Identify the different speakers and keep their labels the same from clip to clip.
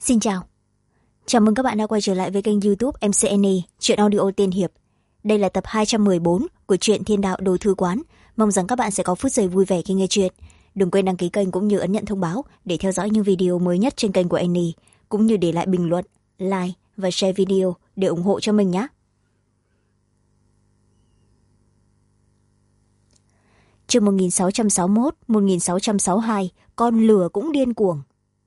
Speaker 1: Xin chào. Chào mừng các bạn đã quay trở lại với kênh YouTube MCNE, truyện audio tiên hiệp. Đây là tập 214 của truyện Thiên Đạo Đồ Thư Quán. Mong rằng các bạn sẽ có phút giây vui vẻ khi nghe chuyện. Đừng quên đăng ký kênh cũng như ấn nhận thông báo để theo dõi những video mới nhất trên kênh của Annie, cũng như để lại bình luận, like và share video để ủng hộ cho mình nhé. Chương 1661, 1662, con lừa cũng điên cuồng.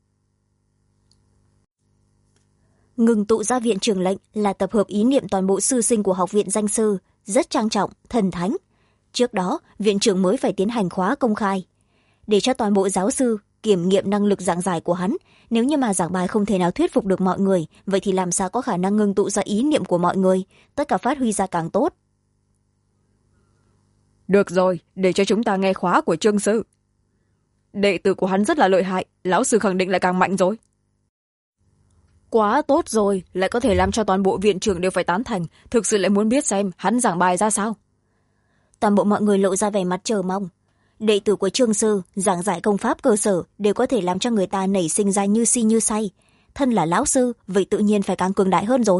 Speaker 1: Ngừng tụ ra viện trưởng lệnh là tập hợp ý niệm toàn bộ sư sinh của học viện danh sư, rất trang trọng, thần thánh. Trước đó, viện trưởng mới phải tiến hành khóa công khai. Để cho toàn bộ giáo sư kiểm nghiệm năng lực giảng giải của hắn, nếu như mà giảng bài không thể nào thuyết phục được mọi người, vậy thì làm sao có khả năng ngừng tụ ra ý niệm của mọi người, tất cả phát huy ra càng tốt.
Speaker 2: Được rồi, để cho chúng ta nghe khóa của Trương sư. Đệ tử của hắn rất là lợi hại, lão sư khẳng định lại càng mạnh rồi. Quá tốt rồi, lại có thể làm cho toàn bộ viện trưởng đều phải tán thành, thực sự lại muốn biết xem hắn giảng bài ra sao.
Speaker 1: Toàn bộ mọi người lộ ra vẻ mặt chờ mong. Đệ tử của Trương sư giảng giải công pháp cơ sở đều có thể làm cho người ta nảy sinh ra như si như say. Thân là lão sư, vậy tự nhiên phải càng cường đại hơn rồi.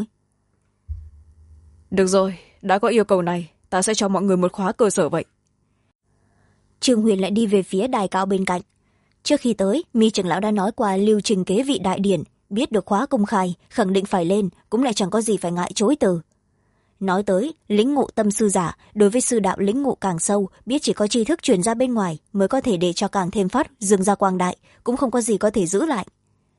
Speaker 2: Được rồi, đã có yêu cầu này, ta sẽ cho mọi người một khóa cơ sở vậy.
Speaker 1: Trương Huyền lại đi về phía đài cao bên cạnh. Trước khi tới, Mi trưởng lão đã nói qua lưu trình kế vị đại điển, biết được khóa công khai, khẳng định phải lên, cũng lại chẳng có gì phải ngại chối từ. Nói tới, lĩnh ngộ tâm sư giả, đối với sư đạo lĩnh ngộ càng sâu, biết chỉ có tri thức truyền ra bên ngoài mới có thể để cho càng thêm phát, dừng ra quang đại, cũng không có gì có thể giữ lại.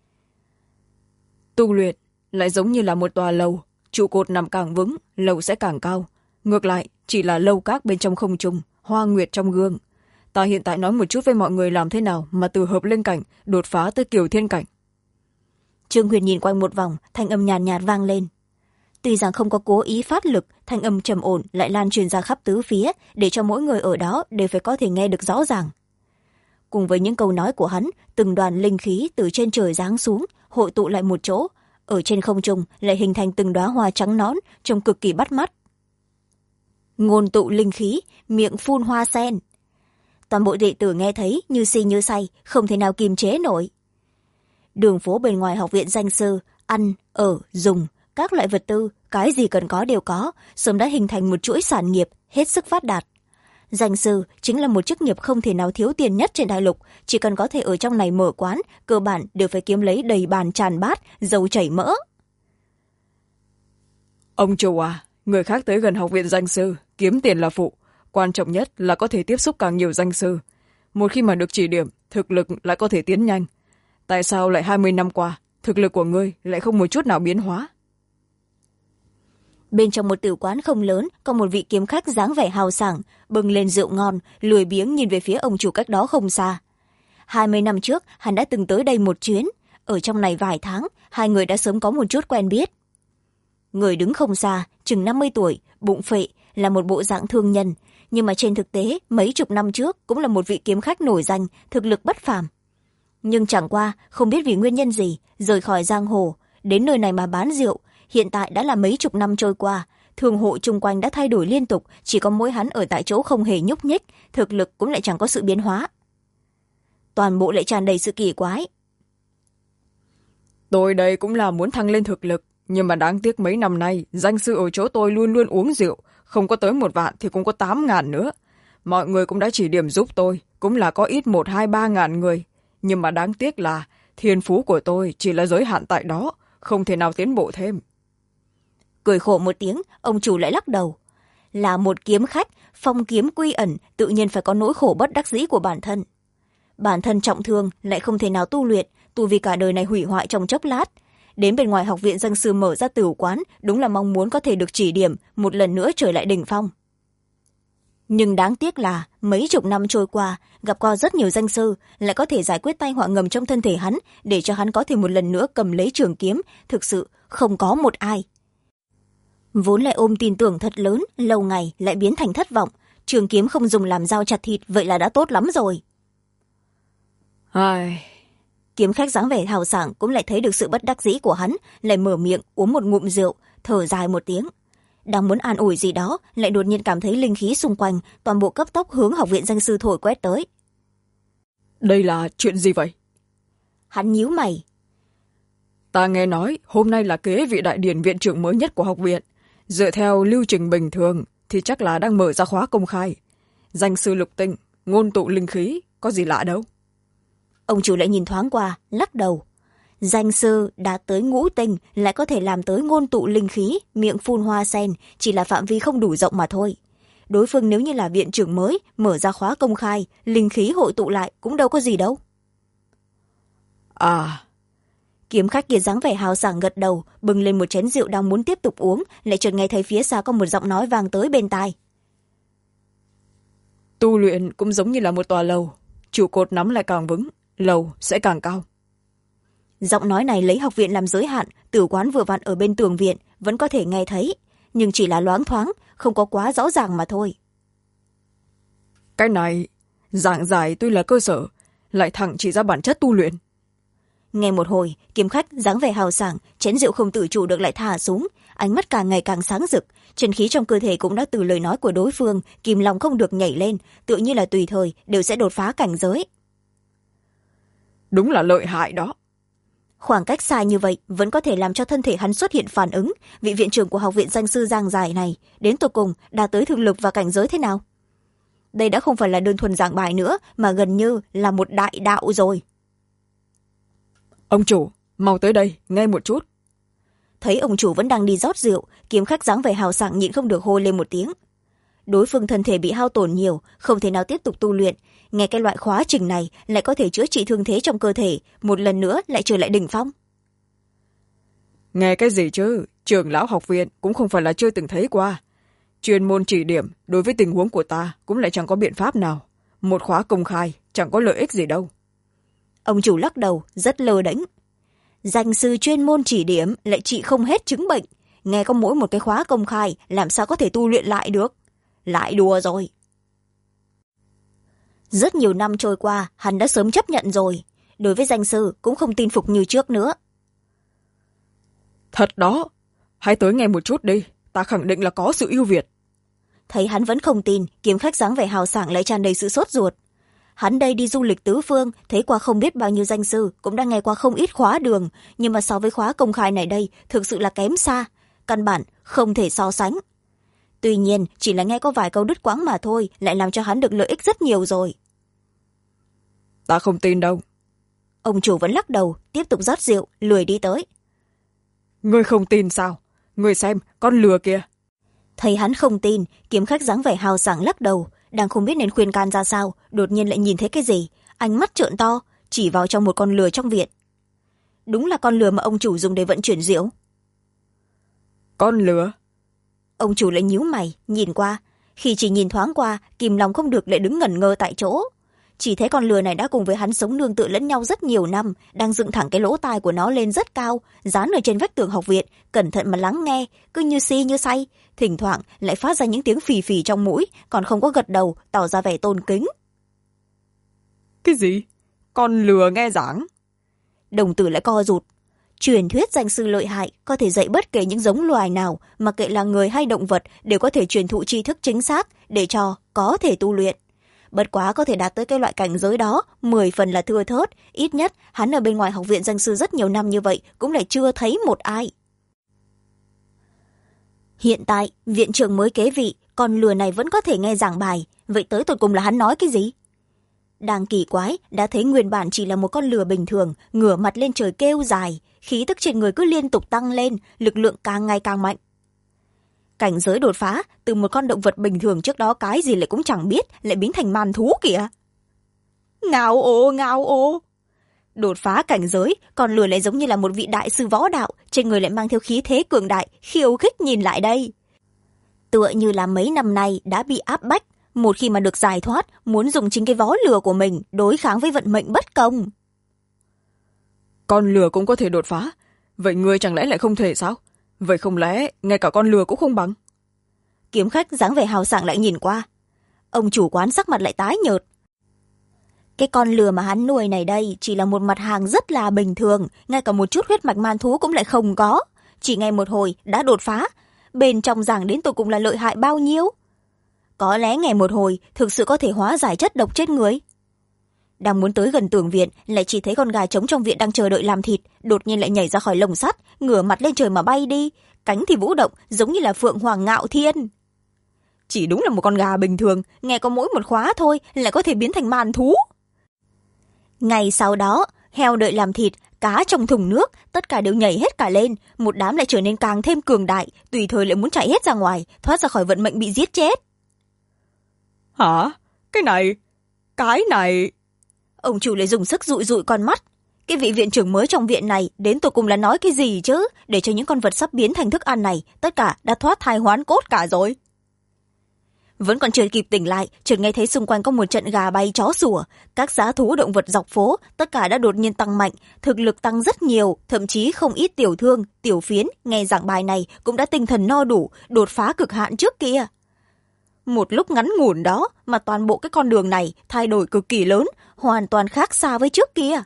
Speaker 2: Tu luyện lại giống như là một tòa lầu, trụ cột nằm càng vững, lầu sẽ càng cao. Ngược lại, chỉ là lâu các bên trong không trung, hoa nguyệt trong gương. Ta hiện tại nói một chút với mọi người làm thế nào mà từ hợp lên cảnh, đột phá tới kiều thiên cảnh.
Speaker 1: Trương Huyền nhìn quanh một vòng, thanh âm nhàn nhạt vang lên. Tuy rằng không có cố ý phát lực, thanh âm trầm ổn lại lan truyền ra khắp tứ phía, để cho mỗi người ở đó đều phải có thể nghe được rõ ràng. Cùng với những câu nói của hắn, từng đoàn linh khí từ trên trời giáng xuống, hội tụ lại một chỗ, ở trên không trung lại hình thành từng đóa hoa trắng nõn, trông cực kỳ bắt mắt. Ngôn tụ linh khí, miệng phun hoa sen. Toàn bộ đệ tử nghe thấy như si như say, không thể nào kiềm chế nổi. Đường phố bên ngoài học viện danh sư, ăn, ở, dùng, các loại vật tư, cái gì cần có đều có, sớm đã hình thành một chuỗi sản nghiệp hết sức phát đạt. Danh sư chính là một chức nghiệp không thể nào thiếu tiền nhất trên đại lục, chỉ cần có thể ở trong này mở quán, cơ bản đều phải kiếm lấy đầy bàn tràn bát, dầu chảy mỡ.
Speaker 2: Ông chủ à, người khác tới gần học viện danh sư, kiếm tiền là phụ, quan trọng nhất là có thể tiếp xúc càng nhiều danh sư. Một khi mà được chỉ điểm, thực lực lại có thể tiến nhanh. Tại sao lại 20 năm qua, thực lực của ngươi lại không một chút nào biến hóa?
Speaker 1: Bên trong một tử quán không lớn, có một vị kiếm khách dáng vẻ hào sảng, bưng lên rượu ngon, lười biếng nhìn về phía ông chủ cách đó không xa. 20 năm trước, hắn đã từng tới đây một chuyến. Ở trong này vài tháng, hai người đã sớm có một chút quen biết. Người đứng không xa, chừng 50 tuổi, bụng phệ, là một bộ dạng thương nhân. Nhưng mà trên thực tế, mấy chục năm trước cũng là một vị kiếm khách nổi danh, thực lực bất phàm. Nhưng chẳng qua, không biết vì nguyên nhân gì, rời khỏi giang hồ, đến nơi này mà bán rượu. Hiện tại đã là mấy chục năm trôi qua, thương hộ chung quanh đã thay đổi liên tục, chỉ có mỗi hắn ở tại chỗ không hề nhúc nhích, thực lực cũng lại chẳng có sự biến hóa. Toàn bộ lại tràn đầy sự kỳ quái.
Speaker 2: Tôi đây cũng là muốn thăng lên thực lực, nhưng mà đáng tiếc mấy năm nay, danh sư ở chỗ tôi luôn luôn uống rượu, không có tới 1 vạn thì cũng có 8.000 nữa. Mọi người cũng đã chỉ điểm giúp tôi, cũng là có ít 1, 2, 3.000 người. Nhưng mà đáng tiếc là thiên phú của tôi chỉ là giới hạn tại đó, không thể nào tiến bộ thêm.
Speaker 1: Cười khổ một tiếng, ông chủ lại lắc đầu. Là một kiếm khách, phong kiếm quy ẩn, tự nhiên phải có nỗi khổ bất đắc dĩ của bản thân. Bản thân trọng thương, lại không thể nào tu luyện, tu vì cả đời này hủy hoại trong chốc lát. Đến bên ngoài học viện danh sư mở ra tửu quán, đúng là mong muốn có thể được chỉ điểm, một lần nữa trở lại đỉnh phong. Nhưng đáng tiếc là, mấy chục năm trôi qua, gặp qua rất nhiều danh sư, lại có thể giải quyết tai họa ngầm trong thân thể hắn, để cho hắn có thể một lần nữa cầm lấy trường kiếm, thực sự không có một ai. Vốn lại ôm tin tưởng thật lớn, lâu ngày lại biến thành thất vọng, trường kiếm không dùng làm dao chặt thịt, vậy là đã tốt lắm rồi.
Speaker 2: Ai...
Speaker 1: Kiếm khách dáng vẻ hào sảng cũng lại thấy được sự bất đắc dĩ của hắn, lại mở miệng uống một ngụm rượu, thở dài một tiếng. Đang muốn an ủi gì đó, lại đột nhiên cảm thấy linh khí xung quanh, toàn bộ cấp tốc hướng học viện danh sư thổi quét tới.
Speaker 2: Đây là chuyện gì vậy?
Speaker 1: Hắn nhíu mày.
Speaker 2: Ta nghe nói hôm nay là kế vị đại điển viện trưởng mới nhất của học viện. Dựa theo lưu trình bình thường thì chắc là đang mở ra khóa công khai. Danh sư lục tinh, ngôn tụ linh khí, có gì lạ đâu.
Speaker 1: Ông chủ lại nhìn thoáng qua, lắc đầu. Danh sư đã tới ngũ tinh lại có thể làm tới ngôn tụ linh khí, miệng phun hoa sen, chỉ là phạm vi không đủ rộng mà thôi. Đối phương nếu như là viện trưởng mới, mở ra khóa công khai, linh khí hội tụ lại cũng đâu có gì đâu.
Speaker 2: À,
Speaker 1: Kiếm khách kia dáng vẻ hào sảng gật đầu, bưng lên một chén rượu đang muốn tiếp tục uống, lại chợt nghe thấy phía xa có một giọng nói vang tới bên tai.
Speaker 2: tu luyện cũng giống như là một tòa lầu, trụ cột nắm lại càng vững, lầu sẽ càng cao.
Speaker 1: Giọng nói này lấy học viện làm giới hạn, tử quán vừa vặn ở bên tường viện vẫn có thể nghe thấy, nhưng chỉ là loáng thoáng, không có quá rõ ràng mà thôi.
Speaker 2: Cái này giảng giải tuy là cơ sở, lại thẳng chỉ ra bản chất tu luyện.
Speaker 1: Nghe một hồi, kiếm khách dáng vẻ hào sảng, chén rượu không tự chủ được lại thả xuống, ánh mắt càng ngày càng sáng rực, chân khí trong cơ thể cũng đã từ lời nói của đối phương kìm lòng không được nhảy lên, tựa như là tùy thời đều sẽ đột phá cảnh giới.
Speaker 2: Đúng là lợi hại đó.
Speaker 1: Khoảng cách xa như vậy vẫn có thể làm cho thân thể hắn xuất hiện phản ứng. Vị viện trưởng của học viện danh sư giảng giải này đến tột cùng đạt tới thực lực và cảnh giới thế nào? Đây đã không phải là đơn thuần giảng bài nữa, mà gần như là một đại đạo rồi.
Speaker 2: Ông chủ, mau tới đây nghe một chút.
Speaker 1: Thấy ông chủ vẫn đang đi rót rượu, kiếm khách dáng vẻ hào sảng nhịn không được hô lên một tiếng. Đối phương thân thể bị hao tổn nhiều, không thể nào tiếp tục tu luyện, nghe cái loại khóa trình này lại có thể chữa trị thương thế trong cơ thể, một lần nữa lại trở lại đỉnh phong.
Speaker 2: Nghe cái gì chứ, trưởng lão học viện cũng không phải là chưa từng thấy qua. Chuyên môn chỉ điểm đối với tình huống của ta cũng lại chẳng có biện pháp nào. Một khóa công khai chẳng có lợi ích gì đâu.
Speaker 1: Ông chủ lắc đầu, rất lơ đễnh. Danh sư chuyên môn chỉ điểm lại trị không hết chứng bệnh, nghe có mỗi một cái khóa công khai làm sao có thể tu luyện lại được. Lại đùa rồi. Rất nhiều năm trôi qua, hắn đã sớm chấp nhận rồi. Đối với danh sư cũng không tin phục như trước nữa.
Speaker 2: Thật đó, hãy tới nghe một chút đi, ta khẳng định là có sự ưu việt.
Speaker 1: Thấy hắn vẫn không tin, kiếm khách dáng vẻ hào sảng lại tràn đầy sự sốt ruột. Hắn đây đi du lịch tứ phương, thấy qua không biết bao nhiêu danh sư, cũng đã nghe qua không ít khóa đường, nhưng mà so với khóa công khai này đây, thực sự là kém xa, căn bản không thể so sánh. Tuy nhiên, chỉ là nghe có vài câu đứt quãng mà thôi, lại làm cho hắn được lợi ích rất nhiều rồi.
Speaker 2: Ta không tin đâu.
Speaker 1: Ông chủ vẫn lắc đầu, tiếp tục rót rượu, lười đi tới.
Speaker 2: Ngươi không tin sao? Ngươi xem, con lừa kìa.
Speaker 1: Thấy hắn không tin, kiếm khách dáng vẻ hào sảng lắc đầu, đang không biết nên khuyên can ra sao, đột nhiên lại nhìn thấy cái gì, ánh mắt trợn to, chỉ vào trong một con lừa trong viện. Đúng là con lừa mà ông chủ dùng để vận chuyển rượu.
Speaker 2: Con lừa?
Speaker 1: Ông chủ lại nhíu mày, nhìn qua. Khi chỉ nhìn thoáng qua, kìm lòng không được lại đứng ngẩn ngơ tại chỗ. Chỉ thấy con lừa này đã cùng với hắn sống nương tựa lẫn nhau rất nhiều năm, đang dựng thẳng cái lỗ tai của nó lên rất cao, dán ở trên vách tường học viện, cẩn thận mà lắng nghe, cứ như si như say, thỉnh thoảng lại phát ra những tiếng phì phì trong mũi, còn không có gật đầu, tỏ ra vẻ tôn kính.
Speaker 2: Cái gì? Con lừa nghe giảng?
Speaker 1: Đồng tử lại co rụt. Truyền thuyết danh sư lợi hại, có thể dạy bất kể những giống loài nào, mặc kệ là người hay động vật, đều có thể truyền thụ tri thức chính xác để cho có thể tu luyện. Bất quá có thể đạt tới cái loại cảnh giới đó, 10 phần là thưa thớt, ít nhất hắn ở bên ngoài học viện danh sư rất nhiều năm như vậy cũng lại chưa thấy một ai. Hiện tại, viện trưởng mới kế vị, con lừa này vẫn có thể nghe giảng bài, vậy tới tột cùng là hắn nói cái gì? Đang kỳ quái, đã thấy nguyên bản chỉ là một con lừa bình thường, ngửa mặt lên trời kêu dài, khí tức trên người cứ liên tục tăng lên, lực lượng càng ngày càng mạnh. Cảnh giới đột phá, từ một con động vật bình thường trước đó cái gì lại cũng chẳng biết, lại biến thành man thú kìa. Ngao ô, ngao ô. Đột phá cảnh giới, con lừa lại giống như là một vị đại sư võ đạo, trên người lại mang theo khí thế cường đại, khiêu khích nhìn lại đây. Tựa như là mấy năm nay đã bị áp bách, một khi mà được giải thoát, muốn dùng chính cái vó lừa của mình đối kháng với vận mệnh bất công.
Speaker 2: Con lừa cũng có thể đột phá, vậy ngươi chẳng lẽ lại không thể sao? Vậy không lẽ ngay cả con lừa cũng không bằng?
Speaker 1: Kiếm khách dáng vẻ hào sảng lại nhìn qua. Ông chủ quán sắc mặt lại tái nhợt. Cái con lừa mà hắn nuôi này đây chỉ là một mặt hàng rất là bình thường, ngay cả một chút huyết mạch man thú cũng lại không có. Chỉ ngay một hồi đã đột phá, bên trong giảng đến tụi cũng là lợi hại bao nhiêu. Có lẽ ngày một hồi thực sự có thể hóa giải chất độc chết người. đang muốn tới gần tường viện, lại chỉ thấy con gà trống trong viện đang chờ đợi làm thịt, đột nhiên lại nhảy ra khỏi lồng sắt, ngửa mặt lên trời mà bay đi, cánh thì vũ động giống như là phượng hoàng ngạo thiên. Chỉ đúng là một con gà bình thường, nghe có mỗi một khóa thôi lại có thể biến thành màn thú. Ngày sau đó, heo đợi làm thịt, cá trong thùng nước, tất cả đều nhảy hết cả lên, một đám lại trở nên càng thêm cường đại, tùy thời lại muốn chạy hết ra ngoài, thoát ra khỏi vận mệnh bị giết chết.
Speaker 2: Hả? Cái này...
Speaker 1: Ông chủ lại dùng sức dụi dụi con mắt. Cái vị viện trưởng mới trong viện này đến tụi cùng là nói cái gì chứ, để cho những con vật sắp biến thành thức ăn này, tất cả đã thoát thai hoán cốt cả rồi. Vẫn còn chưa kịp tỉnh lại, chợt nghe thấy xung quanh có một trận gà bay chó sủa, các giá thú động vật dọc phố tất cả đã đột nhiên tăng mạnh, thực lực tăng rất nhiều, thậm chí không ít tiểu thương, tiểu phiến nghe giảng bài này cũng đã tinh thần no đủ, đột phá cực hạn trước kia. Một lúc ngắn ngủn đó mà toàn bộ cái con đường này thay đổi cực kỳ lớn, hoàn toàn khác xa với trước kia.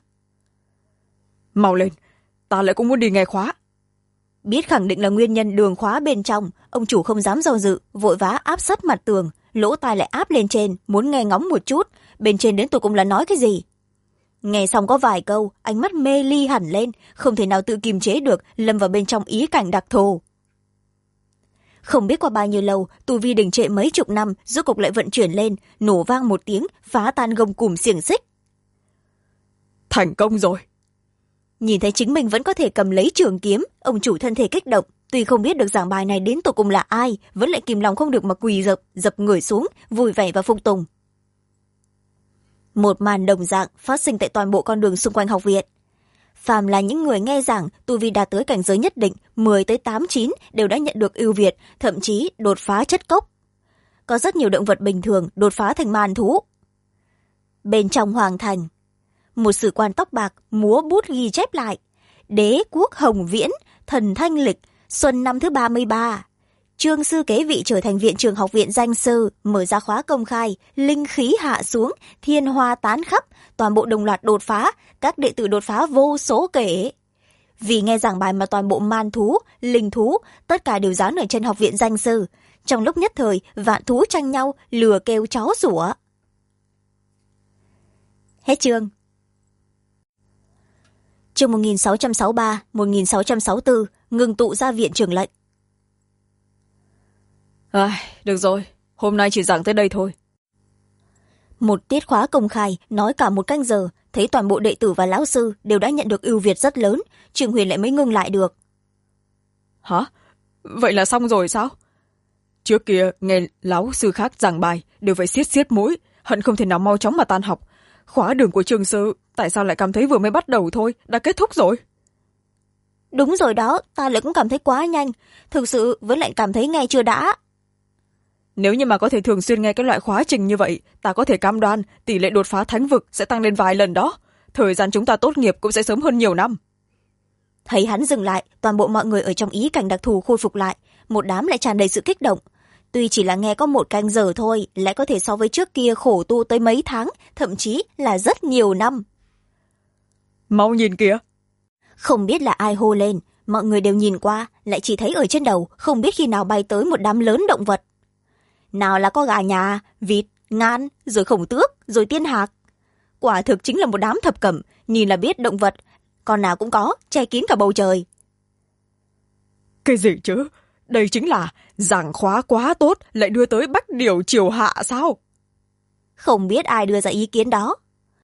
Speaker 2: Mau lên, ta lại cũng muốn đi nghe khóa.
Speaker 1: Biết khẳng định là nguyên nhân đường khóa bên trong, ông chủ không dám do dự, vội vã áp sát mặt tường, lỗ tai lại áp lên trên, muốn nghe ngóng một chút, bên trên đến tụi cũng là nói cái gì. Nghe xong có vài câu, ánh mắt mê ly hẳn lên, không thể nào tự kiềm chế được, lâm vào bên trong ý cảnh đặc thù. Không biết qua bao nhiêu lâu, tu vi đình trệ mấy chục năm, rốt cục lại vận chuyển lên, nổ vang một tiếng, phá tan gông cùm xiềng xích.
Speaker 2: Thành công rồi.
Speaker 1: Nhìn thấy chính mình vẫn có thể cầm lấy trường kiếm, ông chủ thân thể kích động, tuy không biết được giảng bài này đến tụi cùng là ai, vẫn lại kìm lòng không được mà quỳ dập người xuống, vui vẻ và phục tùng. Một màn đồng dạng phát sinh tại toàn bộ con đường xung quanh học viện. Phàm là những người nghe giảng, tu vi đạt tới cảnh giới nhất định, 10 tới 8, 9 đều đã nhận được ưu việt, thậm chí đột phá chất cốc. Có rất nhiều động vật bình thường đột phá thành màn thú. Bên trong hoàng thành, một sử quan tóc bạc múa bút ghi chép lại: Đế quốc Hồng Viễn, thần thanh lịch, xuân năm thứ 33. Trương sư kế vị trở thành viện trưởng học viện danh sư, mở ra khóa công khai, linh khí hạ xuống, thiên hoa tán khắp, toàn bộ đồng loạt đột phá, các đệ tử đột phá vô số kể. Vì nghe giảng bài mà toàn bộ man thú, linh thú, tất cả đều dán ở trên học viện danh sư. Trong lúc nhất thời, vạn thú tranh nhau, lừa kêu chó sủa. Hết chương. Chương 1663-1664, ngừng tụ ra viện trưởng lệnh.
Speaker 2: Được rồi, hôm nay chỉ giảng tới đây thôi.
Speaker 1: Một tiết khóa công khai, nói cả một canh giờ, thấy toàn bộ đệ tử và lão sư đều đã nhận được ưu việt rất lớn, Trường Huyền lại mới ngưng lại được.
Speaker 2: Hả? Vậy là xong rồi sao? Trước kia nghe lão sư khác giảng bài đều phải xiết mũi, hận không thể nào mau chóng mà tan học. Khóa đường của Trường sư tại sao lại cảm thấy vừa mới bắt đầu thôi, đã kết thúc rồi?
Speaker 1: Đúng rồi đó, ta lại cũng cảm thấy quá nhanh, thực sự vẫn lại cảm thấy nghe chưa đã.
Speaker 2: Nếu như mà có thể thường xuyên nghe cái loại khóa trình như vậy, ta có thể cam đoan tỷ lệ đột phá thánh vực sẽ tăng lên vài lần đó. Thời gian chúng ta tốt nghiệp cũng sẽ sớm hơn nhiều năm.
Speaker 1: Thấy hắn dừng lại, toàn bộ mọi người ở trong ý cảnh đặc thù khôi phục lại, một đám lại tràn đầy sự kích động. Tuy chỉ là nghe có một canh giờ thôi, lại có thể so với trước kia khổ tu tới mấy tháng, thậm chí là rất nhiều năm.
Speaker 2: Mau nhìn kìa!
Speaker 1: Không biết là ai hô lên, mọi người đều nhìn qua, lại chỉ thấy ở trên đầu không biết khi nào bay tới một đám lớn động vật. Nào là có gà nhà, vịt, ngan, rồi khổng tước, rồi tiên hạc. Quả thực chính là một đám thập cẩm, nhìn là biết động vật, con nào cũng có, che kín cả bầu trời.
Speaker 2: Cái gì chứ? Đây chính là giảng khóa quá tốt lại đưa tới Bách Điều Triều Hạ sao?
Speaker 1: Không biết ai đưa ra ý kiến đó.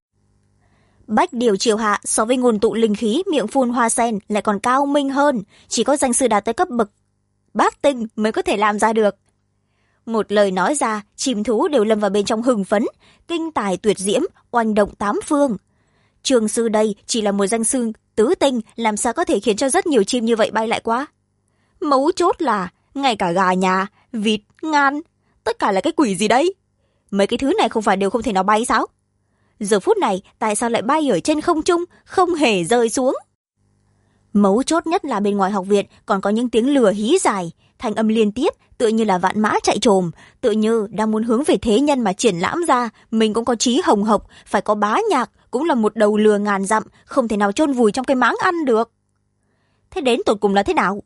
Speaker 1: Bách Điều Triều Hạ so với ngôn tụ linh khí miệng phun hoa sen lại còn cao minh hơn, chỉ có danh sư đạt tới cấp bậc bát tinh mới có thể làm ra được. Một lời nói ra, chim thú đều lâm vào bên trong hưng phấn, kinh tài tuyệt diễm, oanh động tám phương. Trường sư đây chỉ là một danh sư tứ tinh, làm sao có thể khiến cho rất nhiều chim như vậy bay lại qua? Mấu chốt là, ngay cả gà nhà, vịt, ngan, tất cả là cái quỷ gì đấy? Mấy cái thứ này không phải đều không thể nào bay sao? Giờ phút này, tại sao lại bay ở trên không trung, không hề rơi xuống? Mấu chốt nhất là bên ngoài học viện còn có những tiếng lừa hí dài, thanh âm liên tiếp, tựa như là vạn mã chạy trồm, tựa như đang muốn hướng về thế nhân mà triển lãm ra, mình cũng có chí hồng hộc, phải có bá nhạc, cũng là một đầu lừa ngàn dặm, không thể nào chôn vùi trong cái máng ăn được. Thế đến tột cùng là thế nào?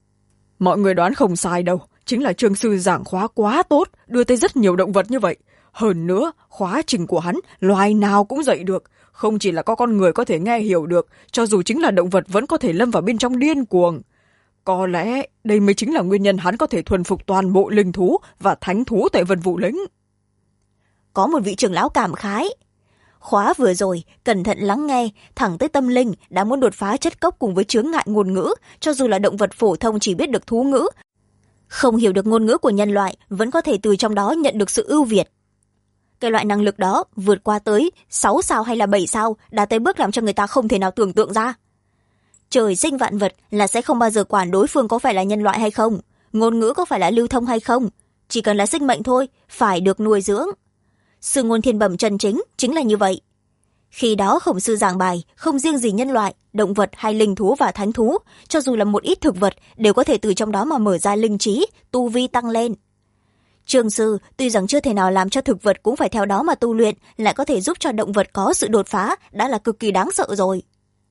Speaker 2: Mọi người đoán không sai đâu, chính là Trương sư giảng khóa quá tốt, đưa tới rất nhiều động vật như vậy. Hơn nữa, khóa trình của hắn loài nào cũng dạy được. Không chỉ là có con người có thể nghe hiểu được, cho dù chính là động vật vẫn có thể lâm vào bên trong điên cuồng. Có lẽ đây mới chính là nguyên nhân hắn có thể thuần phục toàn bộ linh thú và thánh thú tại Vân Vũ Lĩnh.
Speaker 1: Có một vị trưởng lão cảm khái. Khóa vừa rồi, cẩn thận lắng nghe, thẳng tới tâm linh, đã muốn đột phá chất cốc cùng với chướng ngại ngôn ngữ, cho dù là động vật phổ thông chỉ biết được thú ngữ. Không hiểu được ngôn ngữ của nhân loại, vẫn có thể từ trong đó nhận được sự ưu việt. Cái loại năng lực đó vượt qua tới 6 sao hay là 7 sao, đã tới bước làm cho người ta không thể nào tưởng tượng ra. Trời sinh vạn vật là sẽ không bao giờ quản đối phương có phải là nhân loại hay không, ngôn ngữ có phải là lưu thông hay không, chỉ cần là sinh mệnh thôi, phải được nuôi dưỡng. Sư ngôn thiên bẩm chân chính là như vậy. Khi đó Khổng sư giảng bài, không riêng gì nhân loại, động vật hay linh thú và thánh thú, cho dù là một ít thực vật đều có thể từ trong đó mà mở ra linh trí, tu vi tăng lên. Trương sư tuy rằng chưa thể nào làm cho thực vật cũng phải theo đó mà tu luyện, lại có thể giúp cho động vật có sự đột phá, đã là cực kỳ đáng sợ rồi.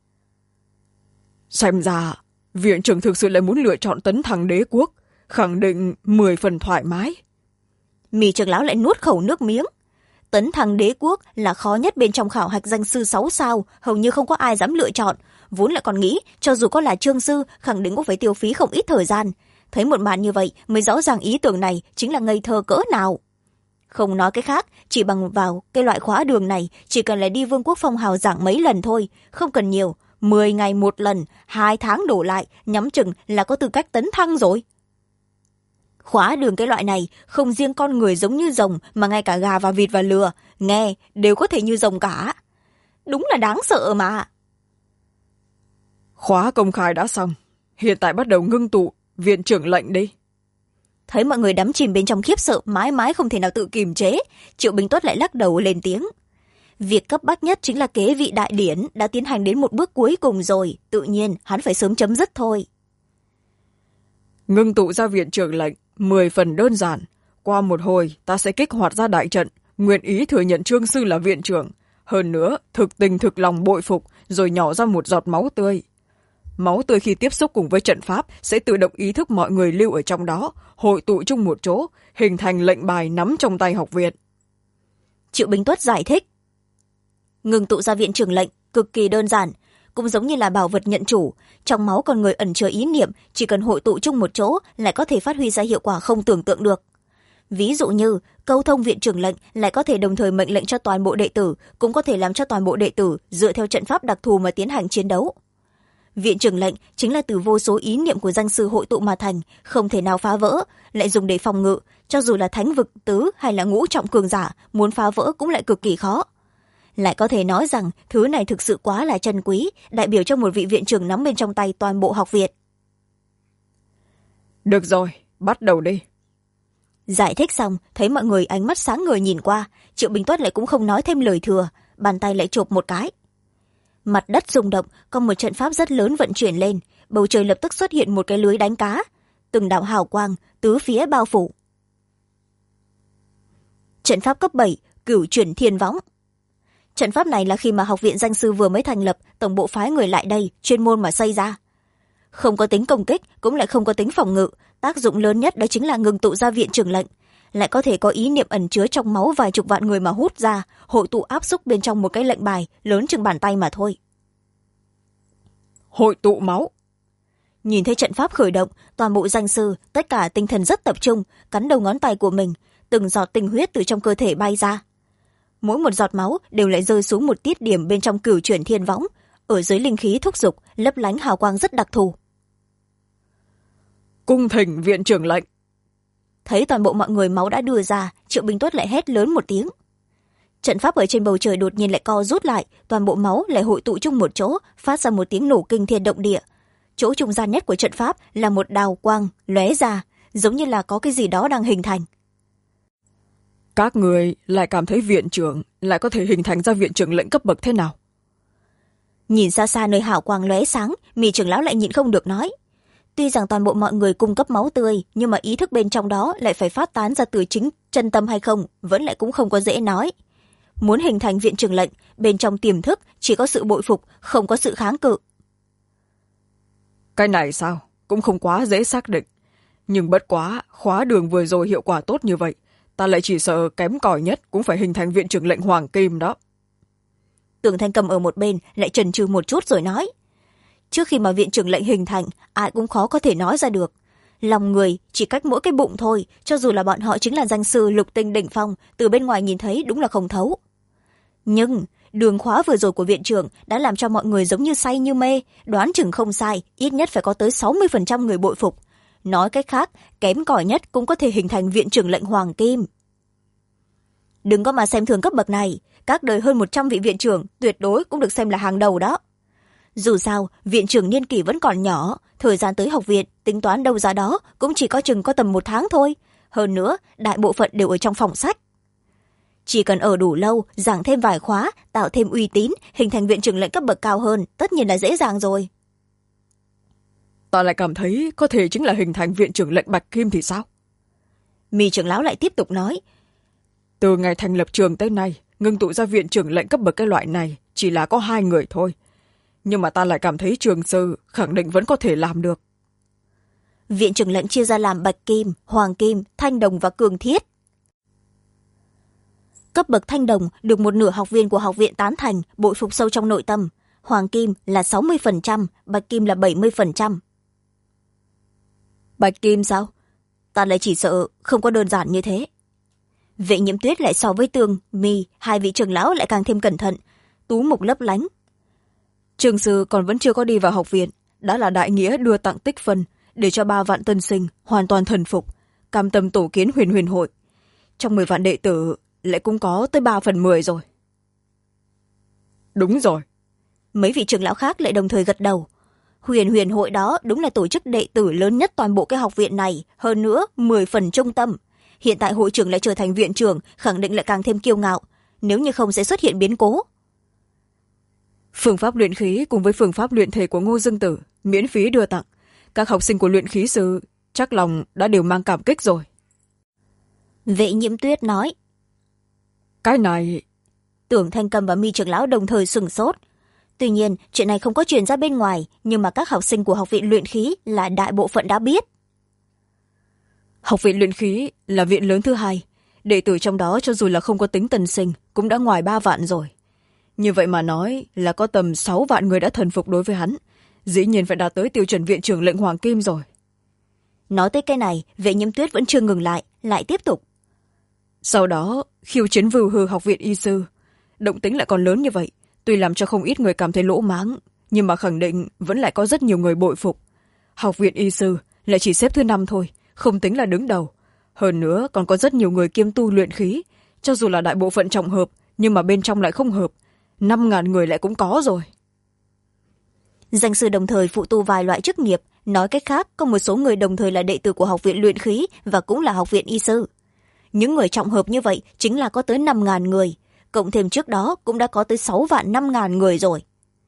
Speaker 2: Xem ra, viện trưởng thực sự lại muốn lựa chọn Tấn Thăng Đế Quốc, khẳng định 10 phần thoải mái.
Speaker 1: Mì trưởng lão lại nuốt khẩu nước miếng. Tấn Thăng Đế Quốc là khó nhất bên trong khảo hạch danh sư 6 sao, hầu như không có ai dám lựa chọn, vốn lại còn nghĩ cho dù có là Trương sư khẳng định cũng phải tiêu phí không ít thời gian. Thấy một màn như vậy mới rõ ràng ý tưởng này chính là ngây thơ cỡ nào. Không nói cái khác, chỉ bằng vào cái loại khóa đường này, chỉ cần là đi Vương quốc Phong Hào giảng mấy lần thôi, không cần nhiều, 10 ngày một lần, 2 tháng đổ lại, nhắm chừng là có tư cách tấn thăng rồi. Khóa đường cái loại này không riêng con người giống như rồng, mà ngay cả gà và vịt và lừa nghe đều có thể như rồng cả. Đúng là đáng sợ mà.
Speaker 2: Khóa công khai đã xong, hiện tại bắt đầu ngưng tụ viện trưởng lệnh đi.
Speaker 1: Thấy mọi người đắm chìm bên trong khiếp sợ, mãi mãi không thể nào tự kiềm chế, Triệu Bình Tuất lại lắc đầu lên tiếng. Việc cấp bách nhất chính là kế vị đại điển đã tiến hành đến một bước cuối cùng rồi, tự nhiên hắn phải sớm chấm dứt thôi.
Speaker 2: Ngưng tụ ra viện trưởng lệnh 10 phần đơn giản, qua một hồi ta sẽ kích hoạt ra đại trận, nguyện ý thừa nhận Trương sư là viện trưởng, hơn nữa thực tình thực lòng bội phục, rồi nhỏ ra một giọt máu tươi. Máu tươi khi tiếp xúc cùng với trận pháp sẽ tự động ý thức mọi người lưu ở trong đó, hội tụ chung một chỗ, hình thành lệnh bài nắm trong tay học viện.
Speaker 1: Triệu Bình Tuất giải thích. Ngưng tụ ra viện trưởng lệnh cực kỳ đơn giản, cũng giống như là bảo vật nhận chủ, trong máu con người ẩn chứa ý niệm, chỉ cần hội tụ chung một chỗ lại có thể phát huy ra hiệu quả không tưởng tượng được. Ví dụ như câu thông viện trưởng lệnh lại có thể đồng thời mệnh lệnh cho toàn bộ đệ tử, cũng có thể làm cho toàn bộ đệ tử dựa theo trận pháp đặc thù mà tiến hành chiến đấu. Viện trưởng lệnh chính là từ vô số ý niệm của danh sư hội tụ mà thành, không thể nào phá vỡ, lại dùng để phòng ngự, cho dù là thánh vực tứ hay là ngũ trọng cường giả, muốn phá vỡ cũng lại cực kỳ khó. Lại có thể nói rằng thứ này thực sự quá là chân quý, đại biểu cho một vị viện trưởng nắm bên trong tay toàn bộ học viện.
Speaker 2: Được rồi, bắt đầu đi.
Speaker 1: Giải thích xong, thấy mọi người ánh mắt sáng ngời nhìn qua, Triệu Bình Tuất lại cũng không nói thêm lời thừa, bàn tay lại chộp một cái. Mặt đất rung động, có một trận pháp rất lớn vận chuyển lên, bầu trời lập tức xuất hiện một cái lưới đánh cá, từng đạo hào quang tứ phía bao phủ. Trận pháp cấp 7, Cửu Chuyển Thiên Võng. Trận pháp này là khi mà học viện danh sư vừa mới thành lập, tổng bộ phái người lại đây chuyên môn mà xây ra. Không có tính công kích, cũng lại không có tính phòng ngự, tác dụng lớn nhất đó chính là ngưng tụ ra viện trưởng lệnh, lại có thể có ý niệm ẩn chứa trong máu vài chục vạn người mà hút ra, hội tụ áp xúc bên trong một cái lệnh bài lớn chừng bàn tay mà thôi.
Speaker 2: Hội tụ máu.
Speaker 1: Nhìn thấy trận pháp khởi động, toàn bộ danh sư tất cả tinh thần rất tập trung, cắn đầu ngón tay của mình, từng giọt tinh huyết từ trong cơ thể bay ra. Mỗi một giọt máu đều lại rơi xuống một tiết điểm bên trong Cửu Chuyển Thiên Võng, ở dưới linh khí thúc giục, lấp lánh hào quang rất đặc thù.
Speaker 2: Cung thỉnh viện trưởng lệnh.
Speaker 1: Thấy toàn bộ mọi người máu đã đưa ra, Triệu Bình Tuất lại hét lớn một tiếng. Trận pháp ở trên bầu trời đột nhiên lại co rút lại, toàn bộ máu lại hội tụ chung một chỗ, phát ra một tiếng nổ kinh thiên động địa. Chỗ trung gian nhất của trận pháp là một đào quang lóe ra, giống như là có cái gì đó đang hình thành.
Speaker 2: Các người lại cảm thấy viện trưởng lại có thể hình thành ra viện trưởng lệnh cấp bậc thế nào?
Speaker 1: Nhìn xa xa nơi hào quang lóe sáng, Mị trưởng lão lại nhịn không được nói. Tuy rằng toàn bộ mọi người cung cấp máu tươi, nhưng mà ý thức bên trong đó lại phải phát tán ra từ chính chân tâm hay không, vẫn lại cũng không có dễ nói. Muốn hình thành viện trưởng lệnh, bên trong tiềm thức chỉ có sự bội phục, không có sự kháng cự.
Speaker 2: Cái này sao? Cũng không quá dễ xác định. Nhưng bất quá, khóa đường vừa rồi hiệu quả tốt như vậy. ta lại chỉ sợ kém cỏi nhất cũng phải hình thành viện trưởng lệnh hoàng kim đó.
Speaker 1: Tưởng Thanh Cầm ở một bên lại chần chừ một chút rồi nói, trước khi mà viện trưởng lệnh hình thành, ai cũng khó có thể nói ra được. Lòng người chỉ cách mỗi cái bụng thôi, cho dù là bọn họ chính là danh sư lục tinh đỉnh phong, từ bên ngoài nhìn thấy đúng là không thấu. Nhưng đường khóa vừa rồi của viện trưởng đã làm cho mọi người giống như say như mê, đoán chừng không sai, ít nhất phải có tới 60% người bội phục. Nói cách khác, kém cỏi nhất cũng có thể hình thành viện trưởng lệnh hoàng kim. Đừng có mà xem thường cấp bậc này, các đời hơn 100 vị viện trưởng tuyệt đối cũng được xem là hàng đầu đó. Dù sao, viện trưởng niên kỷ vẫn còn nhỏ, thời gian tới học viện tính toán đâu ra đó cũng chỉ có chừng có tầm 1 tháng thôi. Hơn nữa, đại bộ phận đều ở trong phòng sách. Chỉ cần ở đủ lâu, giảng thêm vài khóa, tạo thêm uy tín, hình thành viện trưởng lệnh cấp bậc cao hơn, tất nhiên là dễ dàng rồi.
Speaker 2: Ta lại cảm thấy có thể chính là hình thành viện trưởng lệnh bạch kim thì sao?
Speaker 1: Mi trưởng lão lại tiếp tục nói,
Speaker 2: từ ngày thành lập trường tới nay, ngưng tụ ra viện trưởng lệnh cấp bậc cái loại này chỉ là có 2 người thôi. Nhưng mà ta lại cảm thấy trường sư khẳng định vẫn có thể làm được.
Speaker 1: Viện trưởng lệnh chia ra làm bạch kim, hoàng kim, thanh đồng và cường thiết. Cấp bậc thanh đồng được một nửa học viên của học viện tán thành, bội phục sâu trong nội tâm. Hoàng kim là 60%, bạch kim là 70%. Bạch kim sao? Ta lại chỉ sợ không có đơn giản như thế. Vệ Nhiễm Tuyết lại so với Tường, Mi, hai vị trưởng lão lại càng thêm cẩn thận, tú mục lấp lánh. Trường sư còn vẫn chưa có đi vào học viện, đã là đại nghĩa đưa tặng tích phân để cho 3 vạn tân sinh hoàn toàn thần phục, cam tâm tổ kiến huyền huyền hội. Trong 10 vạn đệ tử lại cũng có tới 3/10 rồi. Đúng rồi. Mấy vị trưởng lão khác lại đồng thời gật đầu. Huyền huyền hội đó đúng là tổ chức đệ tử lớn nhất toàn bộ cái học viện này, hơn nữa 10 phần trung tâm. Hiện tại hội trưởng lại trở thành viện trưởng, khẳng định lại càng thêm kiêu ngạo, nếu như không sẽ xuất hiện biến cố.
Speaker 2: Phương pháp luyện khí cùng với phương pháp luyện thể của Ngô Dương Tử miễn phí đưa tặng, các học sinh của luyện khí sư chắc lòng đã đều mang cảm kích rồi.
Speaker 1: Vệ Nhiễm Tuyết nói.
Speaker 2: Cái này...
Speaker 1: Tưởng Thanh Cầm và Mi trưởng lão đồng thời sửng sốt. Tuy nhiên chuyện này không có truyền ra bên ngoài, nhưng mà các học sinh của học viện luyện khí là đại bộ phận đã biết.
Speaker 2: Học viện luyện khí là viện lớn thứ 2, đệ tử trong đó cho dù là không có tính tân sinh cũng đã ngoài 3 vạn rồi. Như vậy mà nói là có tầm 6 vạn người đã thần phục đối với hắn, dĩ nhiên phải đạt tới tiêu chuẩn viện trưởng lệnh hoàng kim rồi.
Speaker 1: Nói tới cái này, Vệ Nhiễm Tuyết vẫn chưa ngừng lại tiếp tục.
Speaker 2: Sau đó khiêu chiến vưu hư học viện y sư, động tính lại còn lớn như vậy, tuy làm cho không ít người cảm thấy lỗ máng, nhưng mà khẳng định vẫn lại có rất nhiều người bội phục. Học viện y sư lại chỉ xếp thứ 5 thôi, không tính là đứng đầu. Hơn nữa còn có rất nhiều người kiêm tu luyện khí, cho dù là đại bộ phận trọng hợp nhưng mà bên trong lại không hợp, 5.000 người lại cũng có rồi.
Speaker 1: Danh sư đồng thời phụ tu vài loại chức nghiệp, nói cách khác có một số người đồng thời là đệ tử của học viện luyện khí và cũng là học viện y sư. Những người trọng hợp như vậy chính là có tới 5.000 người, cộng thêm trước đó cũng đã có tới 6.500.000 người rồi.